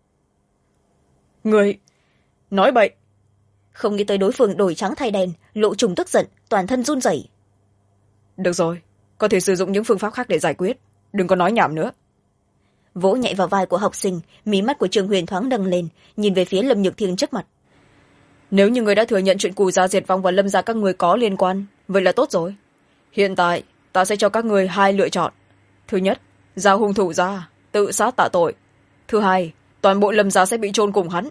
Người nói bậy. Không nghĩ tới đối phương đổi trắng thay đen, Lộ Trùng tức giận, toàn thân run rẩy. Được rồi, có thể sử dụng những phương pháp khác để giải quyết, đừng có nói nhảm nữa. Vỗ nhẹ vào vai của học sinh, mí mắt của Trương Huyền thoáng nâng lên, nhìn về phía Lâm Nhược Thiên trước mặt. Nếu như người đã thừa nhận chuyện Cù gia diệt vong và Lâm gia các người có liên quan, vậy là tốt rồi. Hiện tại ta sẽ cho các người 2 lựa chọn. Thứ nhất, giao hung thủ ra, tự sát tạ tội. Thứ hai, toàn bộ Lâm gia sẽ bị chôn cùng hắn.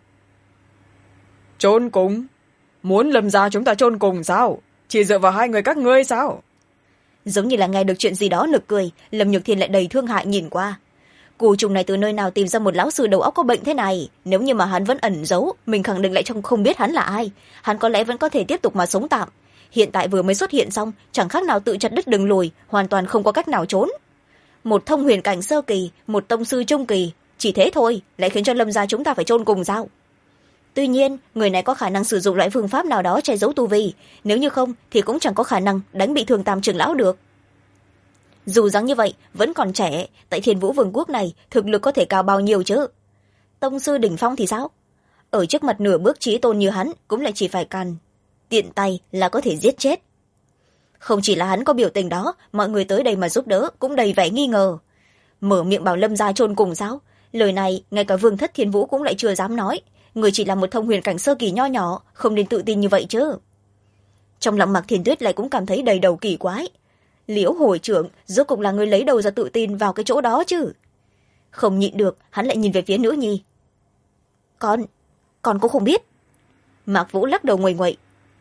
Chôn cùng? Muốn Lâm gia chúng ta chôn cùng sao? Chỉ dựa vào 2 người các ngươi sao? Giống như là nghe được chuyện gì đó nực cười, Lâm Nhược Thiên lại đầy thương hại nhìn qua. Cù trùng này từ nơi nào tìm ra một lão sư đầu óc có bệnh thế này? Nếu như mà hắn vẫn ẩn giấu, mình khẳng định lại không biết hắn là ai. Hắn có lẽ vẫn có thể tiếp tục mà sống tạm. Hiện tại vừa mới xuất hiện xong, chẳng khác nào tự chặt đứt đường lùi, hoàn toàn không có cách nào trốn. Một thông huyền cảnh sơ kỳ, một tông sư trung kỳ, chỉ thế thôi, lại khiến cho Lâm gia chúng ta phải chôn cùng sao? Tuy nhiên, người này có khả năng sử dụng loại phương pháp nào đó che giấu tu vi, nếu như không thì cũng chẳng có khả năng đánh bị thương Tam trưởng lão được. Dù rằng như vậy, vẫn còn trẻ, tại Thiên Vũ Vương quốc này thực lực có thể cao bao nhiêu chứ? Tông sư đỉnh phong thì sao? Ở trước mặt nửa bước chí tôn như hắn cũng lại chỉ phải càn tiện tay là có thể giết chết. Không chỉ là hắn có biểu tình đó, mọi người tới đây mà giúp đỡ cũng đầy vẻ nghi ngờ. Mở miệng bảo Lâm gia chôn cùng sao? Lời này ngay cả Vương thất Thiên Vũ cũng lại chưa dám nói. Người chỉ là một thông huyền cảnh sơ kỳ nho nhỏ, không nên tự tin như vậy chứ. Trong lòng Mạc Thiên Tuyết lại cũng cảm thấy đầy đầu kỳ quái. Liễu hội trưởng rốt cục là người lấy đầu ra tự tin vào cái chỗ đó chứ. Không nhịn được, hắn lại nhìn về phía nữ nhi. Con cũng không biết. Mạc Vũ lắc đầu nguầy nguậy.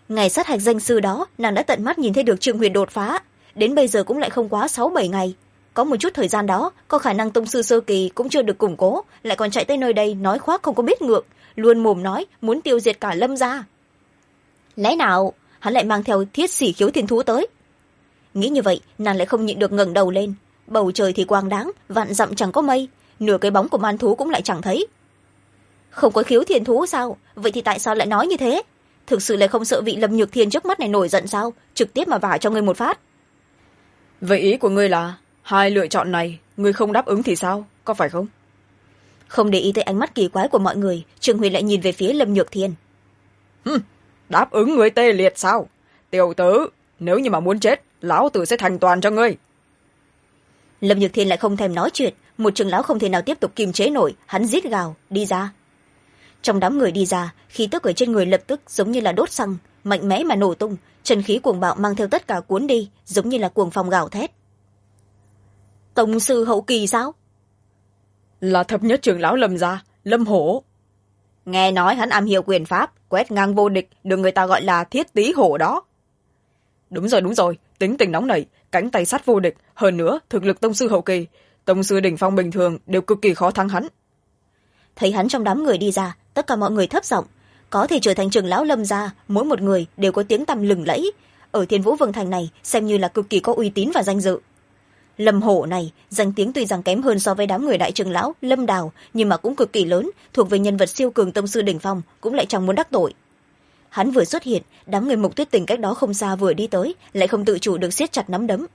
ngày sát hạch danh sư đó nàng đã tận mắt nhìn thấy được Trương Huyền đột phá, đến bây giờ cũng lại không quá 6-7 ngày. Có một chút thời gian đó có khả năng tông sư sơ kỳ cũng chưa được củng cố, lại còn chạy tới nơi đây nói khoác không có biết ngượng, luôn mồm nói muốn tiêu diệt cả Lâm gia. Lẽ nào hắn lại mang theo thiết xỉ khiếu thiên thú tới? Nghĩ như vậy nàng lại không nhịn được ngẩng đầu lên. Bầu trời thì quang đáng, vạn dặm chẳng có mây, nửa cái bóng của man thú cũng lại chẳng thấy. Không có khiếu thiên thú sao? Vậy thì tại sao lại nói như thế? Thực sự lại không sợ vị Lâm Nhược Thiên trước mắt này nổi giận sao? Trực tiếp mà vả cho ngươi một phát. vậy ý của ngươi là hai lựa chọn này ngươi không đáp ứng thì sao, có phải không? Không để ý tới ánh mắt kỳ quái của mọi người, Trương Huyền lại nhìn về phía Lâm Nhược Thiên. Đáp ứng ngươi tê liệt sao? Tiểu tử, nếu như mà muốn chết, lão tử sẽ thành toàn cho ngươi. Lâm Nhược Thiên lại không thèm nói chuyện, một trưởng lão không thể nào tiếp tục kiềm chế nổi, hắn rít gào đi ra. Trong đám người đi ra, khí tức ở trên người lập tức giống như là đốt xăng, mạnh mẽ mà nổ tung, chân khí cuồng bạo mang theo tất cả cuốn đi, giống như là cuồng phong gào thét. Tông sư hậu kỳ sao? Là thập nhất trưởng lão Lâm gia, Lâm Hổ. Nghe nói hắn am hiểu quyền pháp, quét ngang vô địch, được người ta gọi là thiết tý hổ đó. Đúng rồi, tính tình nóng nảy, cánh tay sắt vô địch, hơn nữa thực lực tông sư hậu kỳ, tông sư đỉnh phong bình thường đều cực kỳ khó thắng hắn. Thấy hắn trong đám người đi ra, tất cả mọi người thấp giọng, có thể trở thành trưởng lão Lâm gia, mỗi một người đều có tiếng tăm lừng lẫy, ở Thiên Vũ Vương thành này xem như là cực kỳ có uy tín và danh dự. Lâm Hổ này danh tiếng tuy rằng kém hơn so với đám người đại trưởng lão Lâm Đào, nhưng mà cũng cực kỳ lớn, thuộc về nhân vật siêu cường tông sư đỉnh phong, cũng lại chẳng muốn đắc tội. Hắn vừa xuất hiện, đám người Mục Tuyết Tình cách đó không xa vừa đi tới, lại không tự chủ được siết chặt nắm đấm.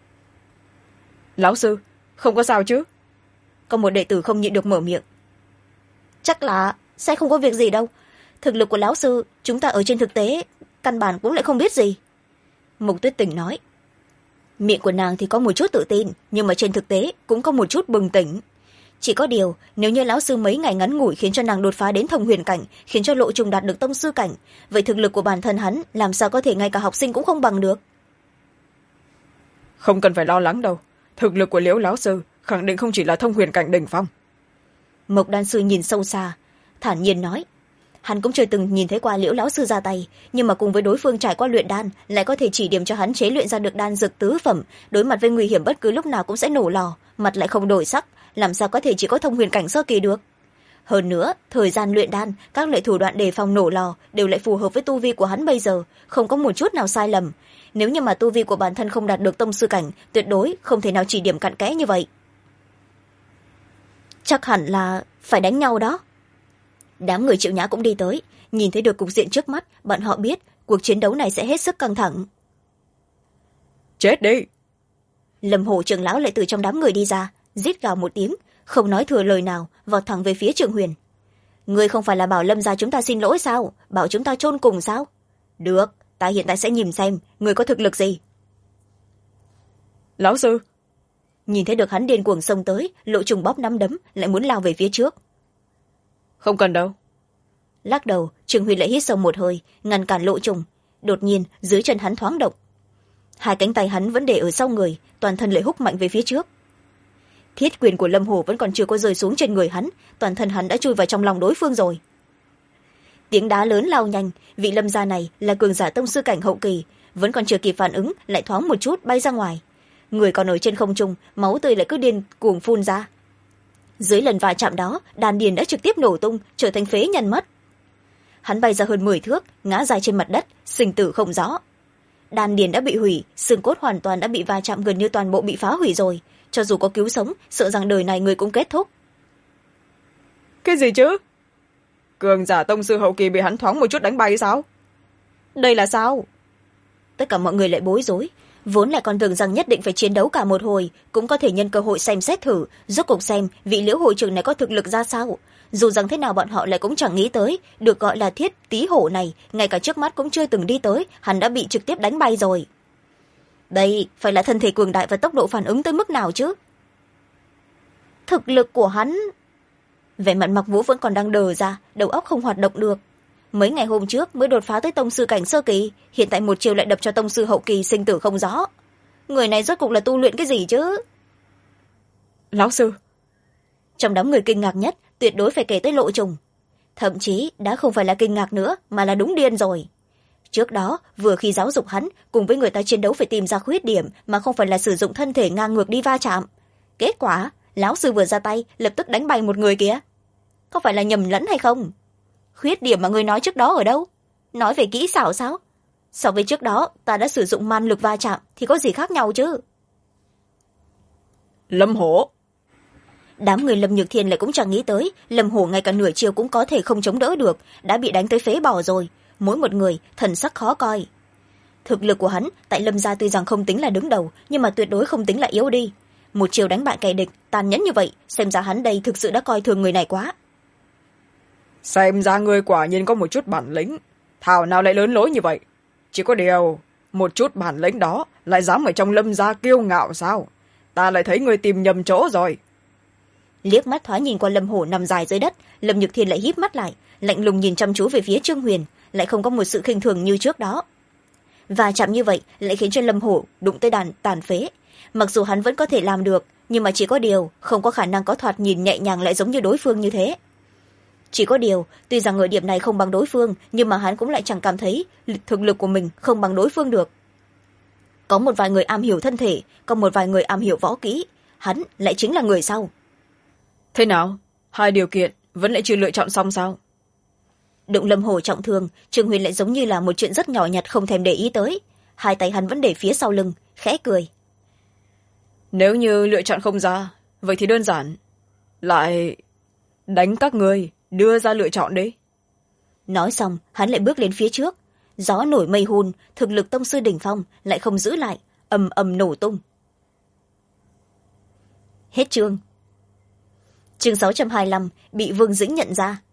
Lão sư, không có sao chứ? Có một đệ tử không nhịn được mở miệng. Chắc là sẽ không có việc gì đâu, thực lực của lão sư chúng ta ở trên thực tế căn bản cũng lại không biết gì. Mục Tuyết Tình nói. Miệng của nàng thì có một chút tự tin, nhưng mà trên thực tế cũng có một chút bừng tỉnh. Chỉ có điều, nếu như lão sư mấy ngày ngắn ngủi khiến cho nàng đột phá đến thông huyền cảnh, khiến cho Lộ Trùng đạt được tông sư cảnh, vậy thực lực của bản thân hắn làm sao có thể ngay cả học sinh cũng không bằng được. Không cần phải lo lắng đâu, thực lực của Liễu lão sư khẳng định không chỉ là thông huyền cảnh đỉnh phong. Mộc đan sư nhìn sâu xa, thản nhiên nói. Hắn cũng chưa từng nhìn thấy qua Liễu lão sư ra tay, nhưng mà cùng với đối phương trải qua luyện đan, lại có thể chỉ điểm cho hắn chế luyện ra được đan dược tứ phẩm, đối mặt với nguy hiểm bất cứ lúc nào cũng sẽ nổ lò, mặt lại không đổi sắc, làm sao có thể chỉ có thông huyền cảnh sơ kỳ được. Hơn nữa, thời gian luyện đan, các loại thủ đoạn đề phòng nổ lò đều lại phù hợp với tu vi của hắn bây giờ, không có một chút nào sai lầm. Nếu như mà tu vi của bản thân không đạt được tông sư cảnh, tuyệt đối không thể nào chỉ điểm cặn kẽ như vậy. Chắc hẳn là phải đánh nhau đó. Đám người Triệu Nhã cũng đi tới, nhìn thấy được cục diện trước mắt, bọn họ biết cuộc chiến đấu này sẽ hết sức căng thẳng. Chết đi! Lâm Hổ trưởng lão lại từ trong đám người đi ra, rít gào một tiếng, không nói thừa lời nào, vọt thẳng về phía Trường Huyền. Ngươi không phải là bảo Lâm gia chúng ta xin lỗi sao? Bảo chúng ta chôn cùng sao? Được, ta hiện tại sẽ nhìn xem ngươi có thực lực gì. Lão sư! Nhìn thấy được hắn điên cuồng xông tới, Lộ Trùng bóp nắm đấm, lại muốn lao về phía trước. Không cần đâu. Lắc đầu, Trường Huyền lại hít sâu một hơi, ngăn cản Lộ Trùng. Đột nhiên dưới chân hắn thoáng động, hai cánh tay hắn vẫn để ở sau người, toàn thân lại húc mạnh về phía trước. Thiết quyền của Lâm Hồ vẫn còn chưa có rơi xuống trên người hắn, toàn thân hắn đã chui vào trong lòng đối phương rồi. Tiếng đá lớn lao nhanh, vị Lâm gia này là cường giả tông sư cảnh hậu kỳ, vẫn còn chưa kịp phản ứng, lại thoáng một chút bay ra ngoài. Người còn ở trên không trung, máu tươi lại cứ điên cuồng phun ra. Dưới lần va chạm đó, đan điền đã trực tiếp nổ tung, trở thành phế nhân mất. Hắn bay ra hơn 10 thước, ngã dài trên mặt đất, sinh tử không rõ. Đan điền đã bị hủy, xương cốt hoàn toàn đã bị va chạm, gần như toàn bộ bị phá hủy rồi. Cho dù có cứu sống, sợ rằng đời này người cũng kết thúc. Cái gì chứ? Cường giả tông sư hậu kỳ bị hắn thoáng một chút đánh bay sao? Đây là sao? Tất cả mọi người lại bối rối, vốn lại còn tưởng rằng nhất định phải chiến đấu cả một hồi, cũng có thể nhân cơ hội xem xét thử, rốt cuộc xem vị Liễu hội trưởng này có thực lực ra sao. Dù rằng thế nào bọn họ lại cũng chẳng nghĩ tới, được gọi là Thiết Tý hổ này, ngay cả trước mắt cũng chưa từng đi tới, hắn đã bị trực tiếp đánh bay rồi. Đây phải là thân thể cường đại và tốc độ phản ứng tới mức nào chứ? Thực lực của hắn... Vẻ mặt Mặc Vũ vẫn còn đang đờ ra, đầu óc không hoạt động được. Mấy ngày hôm trước mới đột phá tới tông sư cảnh sơ kỳ, hiện tại một chiều lại đập cho tông sư hậu kỳ, sinh tử không rõ. Người này rốt cuộc là tu luyện cái gì chứ? Lão sư! Trong đám người kinh ngạc nhất, tuyệt đối phải kể tới Lộ Trùng. Thậm chí đã không phải là kinh ngạc nữa, mà là đúng điên rồi. trước đó vừa khi giáo dục hắn cùng với người ta chiến đấu phải tìm ra khuyết điểm mà không phải là sử dụng thân thể ngang ngược đi va chạm. Kết quả lão sư vừa ra tay lập tức đánh bay một người kia. Có phải là nhầm lẫn hay không? Khuyết điểm mà người nói trước đó ở đâu? Nói về kỹ xảo sao? So với trước đó ta đã sử dụng man lực va chạm thì có gì khác nhau chứ? Lâm Hổ. Đám người Lâm Nhược Thiên lại cũng chẳng nghĩ tới Lâm Hổ ngay cả nửa chiều cũng có thể không chống đỡ được, đã bị đánh tới phế bỏ rồi. Mỗi một người thần sắc khó coi. Thực lực của hắn tại Lâm gia tuy rằng không tính là đứng đầu, nhưng mà tuyệt đối không tính là yếu đi. Một chiều đánh bại kẻ địch tàn nhẫn như vậy, xem ra hắn đây thực sự đã coi thường người này quá. Xem ra người quả nhiên có một chút bản lĩnh, thảo nào lại lớn lối như vậy. Chỉ có điều một chút bản lĩnh đó lại dám ở trong Lâm gia kiêu ngạo sao? Ta lại thấy người tìm nhầm chỗ rồi. Liếc mắt thoáng nhìn qua Lâm Hổ nằm dài dưới đất, Lâm Nhược Thiên lại híp mắt lại, lạnh lùng nhìn chăm chú về phía Trương Huyền, lại không có một sự khinh thường như trước đó. Và chạm như vậy lại khiến cho Lâm Hổ đụng tới tàn phế. Mặc dù hắn vẫn có thể làm được, nhưng mà chỉ có điều không có khả năng có thoạt nhìn nhẹ nhàng lại giống như đối phương như thế. Chỉ có điều tuy rằng ở điểm này không bằng đối phương, nhưng mà hắn cũng lại chẳng cảm thấy thực lực của mình không bằng đối phương được. Có một vài người am hiểu thân thể, có một vài người am hiểu võ kỹ, hắn lại chính là người sau. Thế nào, hai điều kiện vẫn lại chưa lựa chọn xong sao? Đụng Lâm Hổ trọng thương, Trương Huyền lại giống như là một chuyện rất nhỏ nhặt không thèm để ý tới. Hai tay hắn vẫn để phía sau lưng, khẽ cười. Nếu như lựa chọn không ra, vậy thì đơn giản. Lại đánh các người, đưa ra lựa chọn đi. Nói xong, hắn lại bước lên phía trước. Gió nổi mây hun, thực lực tông sư đỉnh phong lại không giữ lại, ầm ầm nổ tung. Hết chương. Chương 625 bị Vương Dĩnh nhận ra.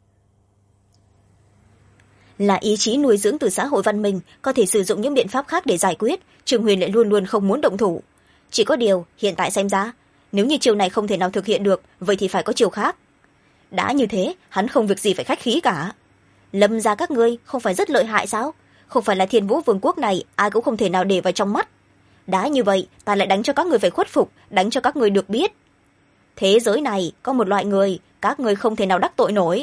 Là ý chí nuôi dưỡng từ xã hội văn minh, có thể sử dụng những biện pháp khác để giải quyết, Trương Huyền lại luôn luôn không muốn động thủ. Chỉ có điều hiện tại xem ra, nếu như chiều này không thể nào thực hiện được, vậy thì phải có chiều khác. Đã như thế, hắn không việc gì phải khách khí cả. Lâm gia các ngươi không phải rất lợi hại sao? Không phải là Thiên Vũ Vương quốc này ai cũng không thể nào để vào trong mắt. Đã như vậy, ta lại đánh cho các người phải khuất phục, đánh cho các người được biết. Thế giới này có một loại người các người không thể nào đắc tội nổi.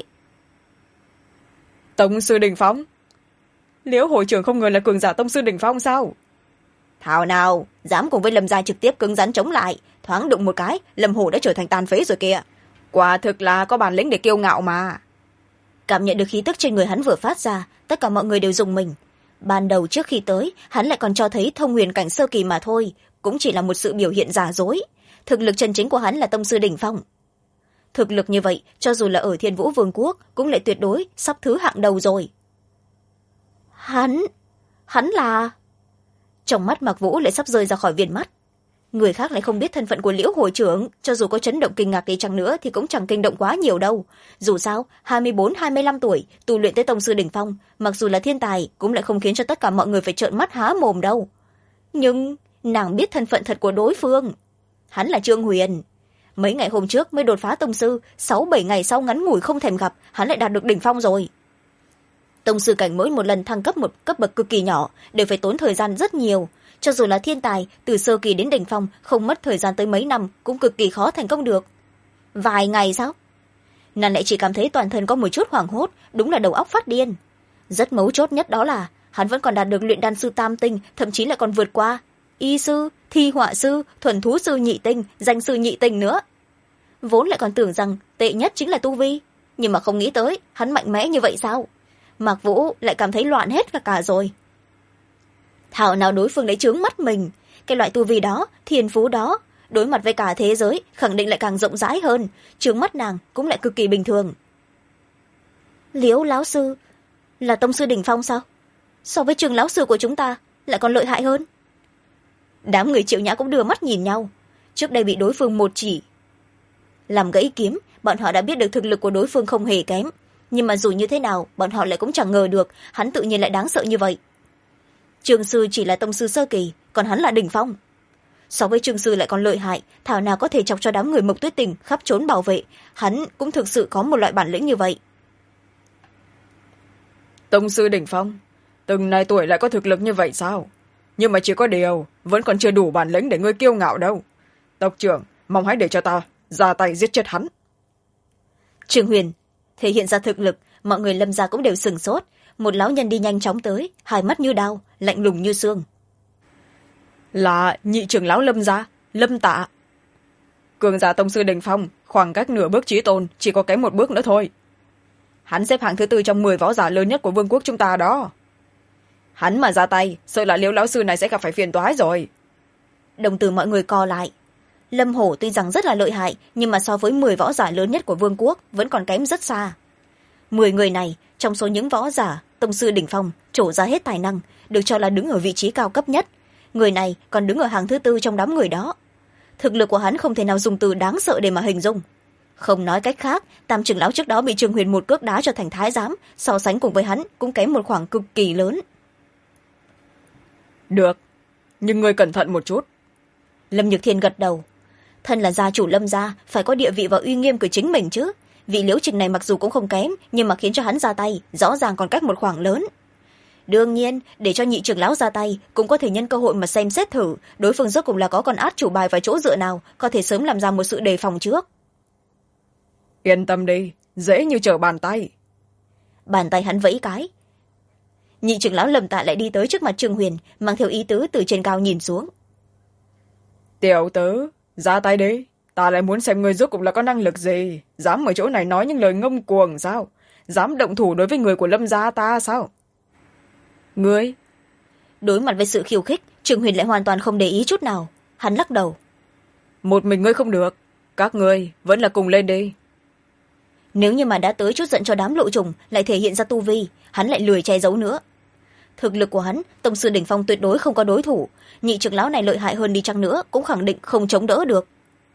Tông sư đỉnh phong? Liễu hội trưởng không ngờ là cường giả tông sư đỉnh phong sao? Thảo nào dám cùng với Lâm gia trực tiếp cứng rắn chống lại, thoáng đụng một cái Lâm Hổ đã trở thành tàn phế rồi kìa. Quả thực là có bản lĩnh để kiêu ngạo mà. Cảm nhận được khí tức trên người hắn vừa phát ra, tất cả mọi người đều rùng mình. Ban đầu trước khi tới, hắn lại còn cho thấy thông huyền cảnh sơ kỳ mà thôi, cũng chỉ là một sự biểu hiện giả dối. Thực lực chân chính của hắn là tông sư đỉnh phong. Thực lực như vậy, cho dù là ở Thiên Vũ Vương quốc, cũng lại tuyệt đối sắp thứ hạng đầu rồi. Hắn là... Trong mắt Mạc Vũ lại sắp rơi ra khỏi viền mắt. Người khác lại không biết thân phận của Liễu hội trưởng, cho dù có chấn động kinh ngạc đi chăng nữa thì cũng chẳng kinh động quá nhiều đâu. Dù sao, 24-25 tuổi, tu luyện tới tông sư đỉnh phong, mặc dù là thiên tài, cũng lại không khiến cho tất cả mọi người phải trợn mắt há mồm đâu. Nhưng, nàng biết thân phận thật của đối phương. Hắn là Trương Huyền. Mấy ngày hôm trước mới đột phá tông sư, 6-7 ngày sau ngắn ngủi không thèm gặp, hắn lại đạt được đỉnh phong rồi. Tông sư cảnh mỗi một lần thăng cấp một cấp bậc cực kỳ nhỏ, đều phải tốn thời gian rất nhiều. Cho dù là thiên tài, từ sơ kỳ đến đỉnh phong, không mất thời gian tới mấy năm, cũng cực kỳ khó thành công được. Vài ngày sao? Nàng lại chỉ cảm thấy toàn thân có một chút hoảng hốt, đúng là đầu óc phát điên. Rất mấu chốt nhất đó là, hắn vẫn còn đạt được luyện đan sư tam tinh, thậm chí lại còn vượt qua y sư, thi họa sư, thuần thú sư nhị tinh, danh sư nhị tinh nữa. Vốn lại còn tưởng rằng tệ nhất chính là tu vi, nhưng mà không nghĩ tới hắn mạnh mẽ như vậy sao? Mạc Vũ lại cảm thấy loạn hết cả rồi. Thảo nào đối phương lại trướng mắt mình, cái loại tu vi đó, thiên phú đó, đối mặt với cả thế giới khẳng định lại càng rộng rãi hơn, trướng mắt nàng cũng lại cực kỳ bình thường. Liễu lão sư là tông sư đỉnh phong sao? So với Trường lão sư của chúng ta lại còn lợi hại hơn. Đám người Triệu Nhã cũng đưa mắt nhìn nhau. Trước đây bị đối phương một chỉ làm gãy kiếm, bọn họ đã biết được thực lực của đối phương không hề kém, nhưng mà dù như thế nào bọn họ lại cũng chẳng ngờ được hắn tự nhiên lại đáng sợ như vậy. Trương sư chỉ là tông sư sơ kỳ, còn hắn là đỉnh phong. So với Trương sư lại còn lợi hại, thảo nào có thể chọc cho đám người Mộc Tuyết Tình khắp trốn bảo vệ, hắn cũng thực sự có một loại bản lĩnh như vậy. Tông sư đỉnh phong, từng này tuổi lại có thực lực như vậy sao? Nhưng mà chỉ có điều vẫn còn chưa đủ bản lĩnh để ngươi kiêu ngạo đâu. Tộc trưởng, mong hãy để cho ta ra tay giết chết hắn. Trương Huyền thể hiện ra thực lực, mọi người Lâm gia cũng đều sửng sốt. một lão nhân đi nhanh chóng tới, hai mắt như đao, lạnh lùng như xương. Là nhị trưởng lão Lâm gia, Lâm Tạ. Cường giả tông sư đỉnh phong, khoảng cách nửa bước chí tôn, chỉ có kém một bước nữa thôi. Hắn xếp hạng thứ 4 trong 10 võ giả lớn nhất của vương quốc chúng ta đó. Hắn mà ra tay, sợ là Liễu lão sư này sẽ gặp phải phiền toái rồi. Đồng tử mọi người co lại. Lâm Hổ tuy rằng rất là lợi hại, nhưng mà so với 10 võ giả lớn nhất của vương quốc vẫn còn kém rất xa. 10 người này, trong số những võ giả tông sư đỉnh phong trổ ra hết tài năng, được cho là đứng ở vị trí cao cấp nhất. Người này còn đứng ở hàng thứ 4 trong đám người đó. Thực lực của hắn không thể nào dùng từ đáng sợ để mà hình dung. Không nói cách khác, Tam trưởng lão trước đó bị Trương Huyền một cước đá cho thành thái giám, so sánh cùng với hắn cũng kém một khoảng cực kỳ lớn. Được, nhưng ngươi cẩn thận một chút. Lâm Nhược Thiên gật đầu. Thân là gia chủ Lâm gia, phải có địa vị và uy nghiêm của chính mình chứ. Vị Liễu Trình này mặc dù cũng không kém, nhưng mà khiến cho hắn ra tay rõ ràng còn cách một khoảng lớn. Đương nhiên, để cho nhị trưởng lão ra tay cũng có thể nhân cơ hội mà xem xét thử đối phương rốt cùng là có con át chủ bài và chỗ dựa nào, có thể sớm làm ra một sự đề phòng trước. Yên tâm đi, dễ như trở bàn tay. Bàn tay hắn vẫy cái. Nhị trưởng lão Lâm Tạ lại đi tới trước mặt Trương Huyền, mang theo ý tứ từ trên cao nhìn xuống. Tiểu tử, ra tay đi. Ta lại muốn xem ngươi rốt cuộc là có năng lực gì. Dám ở chỗ này nói những lời ngông cuồng sao? Dám động thủ đối với người của Lâm gia ta sao? Ngươi? Đối mặt với sự khiêu khích, Trương Huyền lại hoàn toàn không để ý chút nào. Hắn lắc đầu. Một mình ngươi không được. Các ngươi vẫn là cùng lên đi. Nếu như mà đã tới chút giận cho đám lộ trùng, lại thể hiện ra tu vi, hắn lại lười che giấu nữa. Thực lực của hắn, tông sư đỉnh phong tuyệt đối không có đối thủ. Nhị trưởng lão này lợi hại hơn đi chăng nữa cũng khẳng định không chống đỡ được.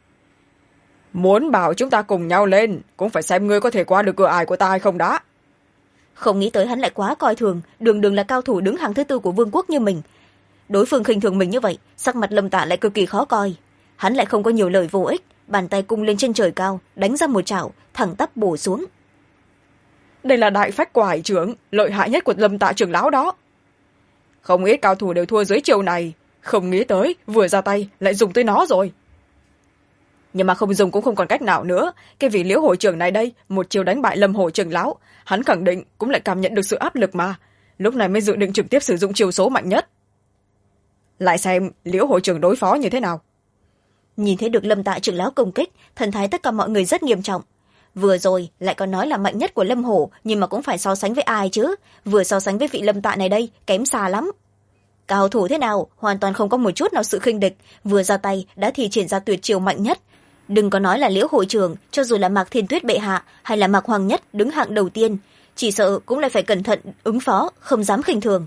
Muốn bảo chúng ta cùng nhau lên, cũng phải xem ngươi có thể qua được cửa ải của ta hay không đã. Không nghĩ tới hắn lại quá coi thường, đường đường là cao thủ đứng hàng thứ 4 của vương quốc như mình. Đối phương khinh thường mình như vậy, sắc mặt Lâm Tạ lại cực kỳ khó coi. Hắn lại không có nhiều lời vô ích, bàn tay cung lên trên trời cao, đánh ra một chảo, thẳng tắp bổ xuống. Đây là đại phách quải trưởng, lợi hại nhất của Lâm Tạ trưởng lão đó. Không ít cao thủ đều thua dưới chiều này, không nghĩ tới vừa ra tay lại dùng tới nó rồi. Nhưng mà không dùng cũng không còn cách nào nữa, cái vị Liễu hội trưởng này đây, một chiều đánh bại Lâm Hổ trưởng lão, hắn khẳng định cũng lại cảm nhận được sự áp lực mà, lúc này mới dự định trực tiếp sử dụng chiều số mạnh nhất. Lại xem Liễu hội trưởng đối phó như thế nào. Nhìn thấy được Lâm Tạ trưởng lão công kích, thần thái tất cả mọi người rất nghiêm trọng. Vừa rồi lại còn nói là mạnh nhất của Lâm Hổ, nhưng mà cũng phải so sánh với ai chứ, vừa so sánh với vị Lâm Tạ này đây, kém xa lắm. Cao thủ thế nào, hoàn toàn không có một chút nào sự khinh địch, vừa ra tay đã thi triển ra tuyệt chiêu mạnh nhất. Đừng có nói là Liễu hội trưởng, cho dù là Mạc Thiên Tuyết bệ hạ hay là Mạc Hoàng Nhất đứng hạng đầu tiên, chỉ sợ cũng lại phải cẩn thận ứng phó, không dám khinh thường.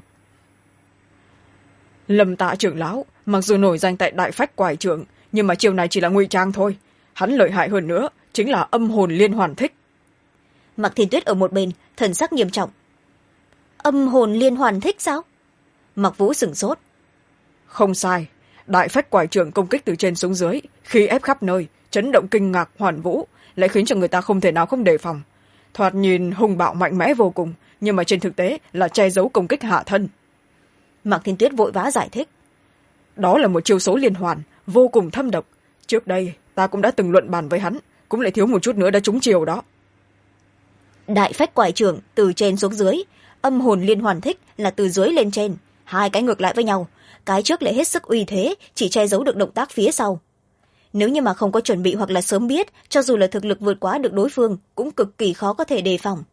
Lâm Tạ trưởng lão mặc dù nổi danh tại đại phách quải trưởng, nhưng mà chiều này chỉ là ngụy trang thôi. Hắn lợi hại hơn nữa chính là âm hồn liên hoàn thích. Mạc Thiên Tuyết ở một bên thần sắc nghiêm trọng. Âm hồn liên hoàn thích sao? Mạc Vũ sửng sốt. Không sai, đại phách quải trưởng công kích từ trên xuống dưới, khí ép khắp nơi, chấn động kinh ngạc hoàn vũ, lại khiến cho người ta không thể nào không đề phòng. Thoạt nhìn hung bạo mạnh mẽ vô cùng, nhưng mà trên thực tế là che giấu công kích hạ thân. Mạc Thiên Tuyết vội vã giải thích. Đó là một chiêu số liên hoàn, vô cùng thâm độc. Trước đây ta cũng đã từng luận bàn với hắn, cũng lại thiếu một chút nữa đã trúng chiều đó. Đại phách quải trưởng từ trên xuống dưới, âm hồn liên hoàn thích là từ dưới lên trên, hai cái ngược lại với nhau, cái trước lại hết sức uy thế, chỉ che giấu được động tác phía sau. Nếu như mà không có chuẩn bị hoặc là sớm biết, cho dù là thực lực vượt quá được đối phương cũng cực kỳ khó có thể đề phòng.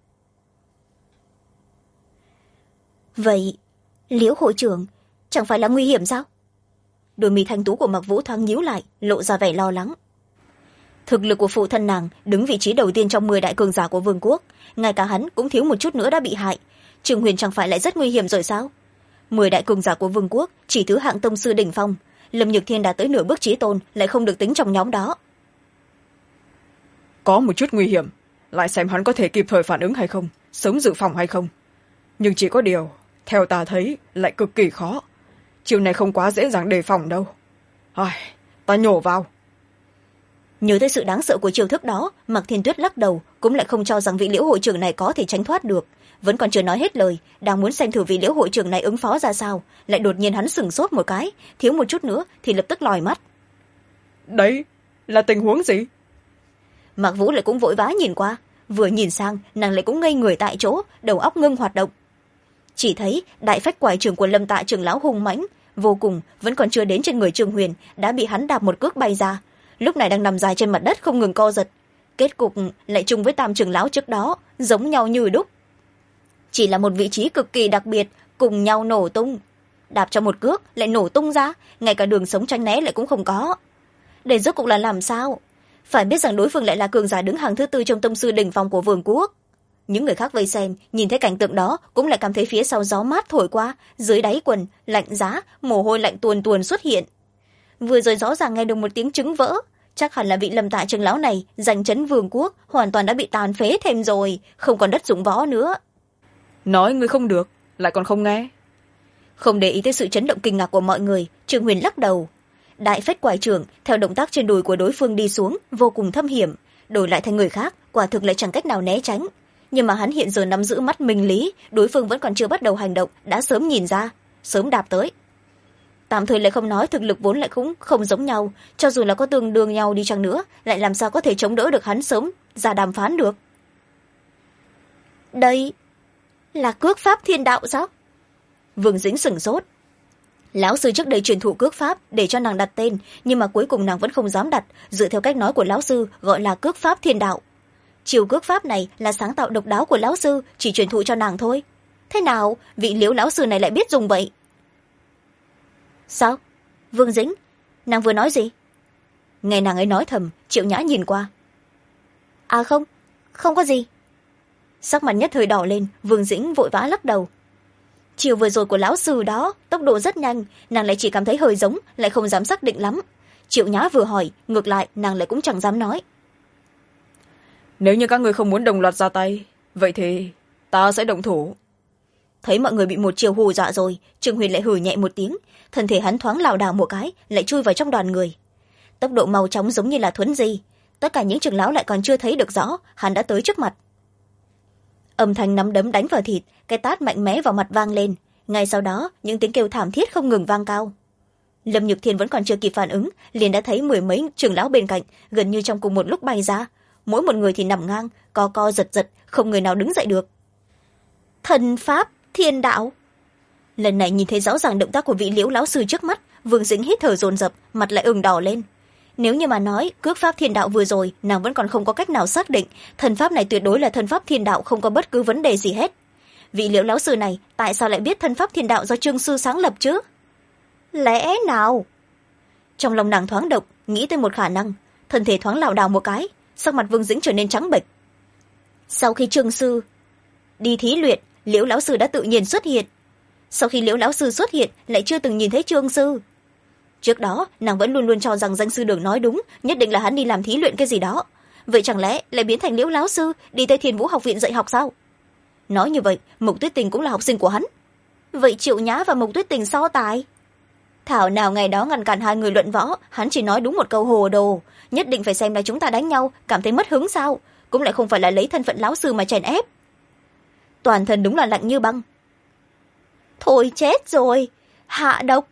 Vậy Liễu hội trưởng chẳng phải là nguy hiểm sao? Đôi mi thanh tú của Mạc Vũ thoáng nhíu lại, lộ ra vẻ lo lắng. Thực lực của phụ thân nàng đứng vị trí đầu tiên trong 10 đại cường giả của vương quốc, ngay cả hắn cũng thiếu một chút nữa đã bị hại. Trương Huyền chẳng phải lại rất nguy hiểm rồi sao? 10 đại cường giả của vương quốc chỉ thứ hạng tông sư đỉnh phong, Lâm Nhược Thiên đã tới nửa bước chí tôn, lại không được tính trong nhóm đó. Có một chút nguy hiểm, lại xem hắn có thể kịp thời phản ứng hay không, sớm dự phòng hay không. Nhưng chỉ có điều, theo ta thấy lại cực kỳ khó. Chiều này không quá dễ dàng đề phòng đâu. Ta nhổ vào. Nhớ tới sự đáng sợ của chiêu thức đó, Mạc Thiên Tuyết lắc đầu, cũng lại không cho rằng vị Liễu hội trưởng này có thể tránh thoát được. Vẫn còn chưa nói hết lời, đang muốn xem thử vị Liễu hội trưởng này ứng phó ra sao, lại đột nhiên hắn sửng sốt một cái, thiếu một chút nữa thì lập tức lòi mắt. Đấy là tình huống gì? Mạc Vũ lại cũng vội vã nhìn qua, vừa nhìn sang nàng lại cũng ngây người tại chỗ, đầu óc ngưng hoạt động. chỉ thấy đại phách quải trưởng của Lâm Tạ trưởng lão hung mãnh vô cùng, vẫn còn chưa đến trên người Trương Huyền đã bị hắn đạp một cước bay ra, lúc này đang nằm dài trên mặt đất không ngừng co giật. Kết cục lại chung với Tam trưởng lão trước đó, giống nhau như đúc, chỉ là một vị trí cực kỳ đặc biệt, cùng nhau nổ tung. Đạp cho một cước lại nổ tung ra, ngay cả đường sống tránh né lại cũng không có. Để rốt cuộc là làm sao? Phải biết rằng đối phương lại là cường giả đứng hàng thứ 4 trong tông sư đỉnh phong của vương quốc. Những người khác vây xem nhìn thấy cảnh tượng đó cũng lại cảm thấy phía sau gió mát thổi qua, dưới đáy quần lạnh giá, mồ hôi lạnh tuồn tuồn xuất hiện. Vừa rồi rõ ràng nghe được một tiếng trứng vỡ, chắc hẳn là vị Lâm Tạ trưởng lão này giành chấn vương quốc hoàn toàn đã bị tàn phế thêm rồi, không còn đất dụng võ nữa. Nói ngươi không được lại còn không nghe. Không để ý tới sự chấn động kinh ngạc của mọi người, Trương Huyền lắc đầu. Đại phách quải trưởng theo động tác trên đùi của đối phương đi xuống vô cùng thâm hiểm, đổi lại thành người khác quả thực lại chẳng cách nào né tránh. Nhưng mà hắn hiện giờ nắm giữ mắt minh lý, đối phương vẫn còn chưa bắt đầu hành động đã sớm nhìn ra, sớm đạp tới. Tạm thời lại không nói, thực lực vốn lại cũng không giống nhau, cho dù là có tương đương nhau đi chăng nữa lại làm sao có thể chống đỡ được hắn sớm ra đàm phán được. Đây là cước pháp thiên đạo sao? Vương Dĩnh sửng sốt. Lão sư trước đây truyền thụ cước pháp để cho nàng đặt tên, nhưng mà cuối cùng nàng vẫn không dám đặt, dựa theo cách nói của lão sư gọi là cước pháp thiên đạo. Chiều cước pháp này là sáng tạo độc đáo của lão sư, chỉ truyền thụ cho nàng thôi. Thế nào vị Liễu lão sư này lại biết dùng vậy? Sao? Vương Dĩnh, nàng vừa nói gì? Nghe nàng ấy nói thầm, Triệu Nhã nhìn qua. À không, không có gì. Sắc mặt nhất thời đỏ lên, Vương Dĩnh vội vã lắc đầu. Chiều vừa rồi của lão sư đó tốc độ rất nhanh, nàng lại chỉ cảm thấy hơi giống, lại không dám xác định lắm. Triệu Nhã vừa hỏi, ngược lại nàng lại cũng chẳng dám nói. Nếu như các người không muốn đồng loạt ra tay, vậy thì ta sẽ động thủ. Thấy mọi người bị một chiều hù dọa rồi, Trương Huyền lại hừ nhẹ một tiếng, thân thể hắn thoáng lảo đảo một cái lại chui vào trong đoàn người. Tốc độ mau chóng giống như là thuấn di, tất cả những trưởng lão lại còn chưa thấy được rõ hắn đã tới trước mặt. Âm thanh nắm đấm đánh vào thịt, cái tát mạnh mẽ vào mặt vang lên, ngay sau đó những tiếng kêu thảm thiết không ngừng vang cao. Lâm Nhược Thiên vẫn còn chưa kịp phản ứng, liền đã thấy 10 mấy trưởng lão bên cạnh gần như trong cùng một lúc bay ra, mỗi một người thì nằm ngang, co giật giật, không người nào đứng dậy được. Thần pháp thiên đạo. Lần này nhìn thấy rõ ràng động tác của vị Liễu lão sư trước mắt, Vương Dĩnh hít thở dồn dập, mặt lại ửng đỏ lên. Nếu như mà nói cước pháp thiên đạo vừa rồi nàng vẫn còn không có cách nào xác định, thần pháp này tuyệt đối là thần pháp thiên đạo, không có bất cứ vấn đề gì hết. Vị Liễu lão sư này tại sao lại biết thần pháp thiên đạo do Trương sư sáng lập chứ? Lẽ nào? Trong lòng nàng thoáng động, nghĩ tới một khả năng, thân thể thoáng lảo đảo một cái, sắc mặt Vương Dĩnh trở nên trắng bệch. Sau khi Trương sư đi thí luyện, Liễu lão sư đã tự nhiên xuất hiện. Sau khi Liễu lão sư xuất hiện lại chưa từng nhìn thấy Trương sư. Trước đó nàng vẫn luôn luôn cho rằng danh sư Đường nói đúng, nhất định là hắn đi làm thí luyện cái gì đó. Vậy chẳng lẽ lại biến thành Liễu lão sư đi tới Thiên Vũ học viện dạy học sao? Nói như vậy Mộc Tuyết Tình cũng là học sinh của hắn. Vậy Triệu Nhã và Mộc Tuyết Tình so tài? Thảo nào ngày đó ngăn cản hai người luận võ, hắn chỉ nói đúng một câu hồ đồ, nhất định phải xem là chúng ta đánh nhau cảm thấy mất hứng sao, cũng lại không phải là lấy thân phận lão sư mà chèn ép. Toàn thân đúng là lạnh như băng. Thôi chết rồi, hạ độc.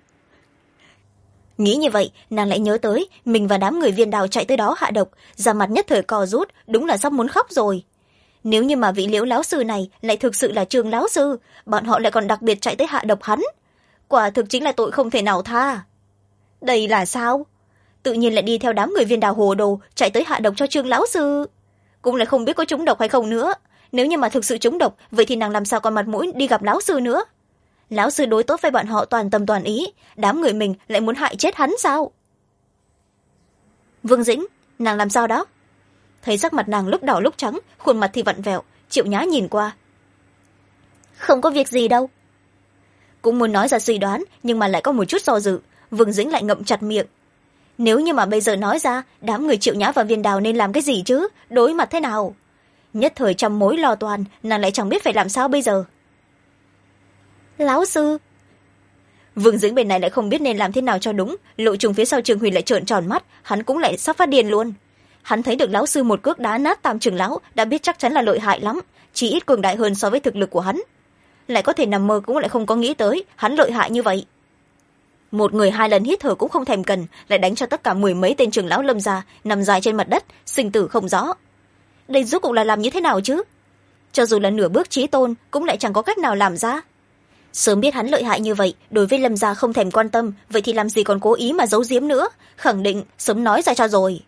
Nghĩ như vậy nàng lại nhớ tới mình và đám người Viên Đào chạy tới đó hạ độc, da mặt nhất thời co rút, đúng là sắp muốn khóc rồi. Nếu như mà vị Liễu lão sư này lại thực sự là Trương lão sư, bọn họ lại còn đặc biệt chạy tới hạ độc hắn, quả thực chính là tội không thể nào tha. Đây là sao? Tự nhiên lại đi theo đám người Viên Đào hồ đồ chạy tới hạ độc cho Trương lão sư, cũng lại không biết có trúng độc hay không nữa. Nếu như mà thực sự trúng độc, vậy thì nàng làm sao còn mặt mũi đi gặp lão sư nữa? Lão sư đối tốt với bọn họ toàn tâm toàn ý, đám người mình lại muốn hại chết hắn sao? Vương Dĩnh, nàng làm sao đó? Thấy sắc mặt nàng lúc đỏ lúc trắng, khuôn mặt thì vặn vẹo, Triệu Nhã nhìn qua. Không có việc gì đâu. Cũng muốn nói ra suy đoán, nhưng mà lại có một chút do dự, Vương Dĩnh lại ngậm chặt miệng. Nếu như mà bây giờ nói ra, đám người Triệu Nhã và Viên Đào nên làm cái gì chứ? Đối mặt thế nào? Nhất thời trăm mối lo toan, nàng lại chẳng biết phải làm sao bây giờ. Lão sư. Vương Dĩnh bên này lại không biết nên làm thế nào cho đúng, Lộ Trùng phía sau Trương Huyền lại trợn tròn mắt, hắn cũng lại sắp phát điên luôn. Hắn thấy được lão sư một cước đá nát Tam trưởng lão, đã biết chắc chắn là lợi hại lắm, chỉ ít cường đại hơn so với thực lực của hắn. Lại có thể nằm mơ cũng lại không có nghĩ tới hắn lợi hại như vậy. Một người 2 lần hít thở cũng không thèm cần, lại đánh cho tất cả 10 mấy tên trưởng lão Lâm gia nằm dài trên mặt đất, sinh tử không rõ. Đây rốt cuộc là làm như thế nào chứ? Cho dù là nửa bước chí tôn cũng lại chẳng có cách nào làm ra. sớm biết hắn lợi hại như vậy, đối với Lâm gia không thèm quan tâm, vậy thì làm gì còn cố ý mà giấu giếm nữa, khẳng định sớm nói ra cho rồi.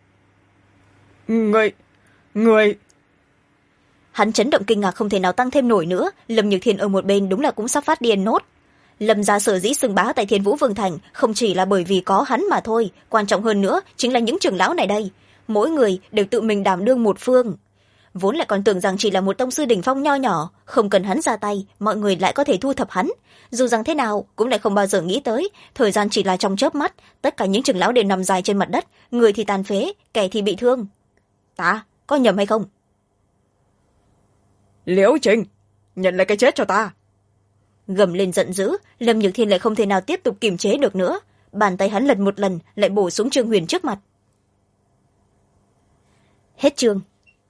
Người Hắn chấn động kinh ngạc không thể nào tăng thêm nổi nữa. Lâm Nhược Thiên ở một bên đúng là cũng sắp phát điên nốt. Lâm gia sở dĩ xưng bá tại Thiên Vũ Vương Thành không chỉ là bởi vì có hắn mà thôi, quan trọng hơn nữa chính là những trưởng lão này đây, mỗi người đều tự mình đảm đương một phương. Vốn lại còn tưởng rằng chỉ là một tông sư đỉnh phong nho nhỏ, không cần hắn ra tay mọi người lại có thể thu thập hắn. Dù rằng thế nào cũng lại không bao giờ nghĩ tới thời gian chỉ là trong chớp mắt, tất cả những trưởng lão đều nằm dài trên mặt đất, người thì tàn phế, kẻ thì bị thương. Ta có nhầm hay không? Liễu Trình, nhận lại cái chết cho ta. Gầm lên giận dữ, Lâm Nhược Thiên lại không thể nào tiếp tục kiềm chế được nữa, bàn tay hắn lật một lần lại bổ xuống Trương Huyền trước mặt. Hết chương.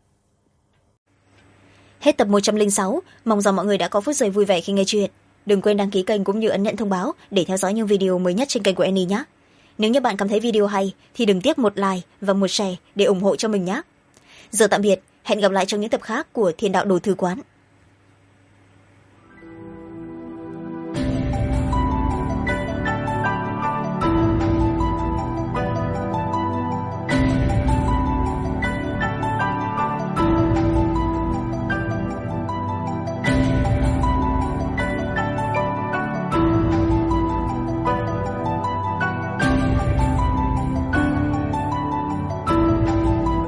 Hết tập 106, mong rằng mọi người đã có phút giây vui vẻ khi nghe chuyện. Đừng quên đăng ký kênh cũng như ấn nhận thông báo để theo dõi những video mới nhất trên kênh của Annie nhé. Nếu như bạn cảm thấy video hay thì đừng tiếc một like và một share để ủng hộ cho mình nhé. Giờ tạm biệt, hẹn gặp lại trong những tập khác của Thiên Đạo Đồ Thư Quán.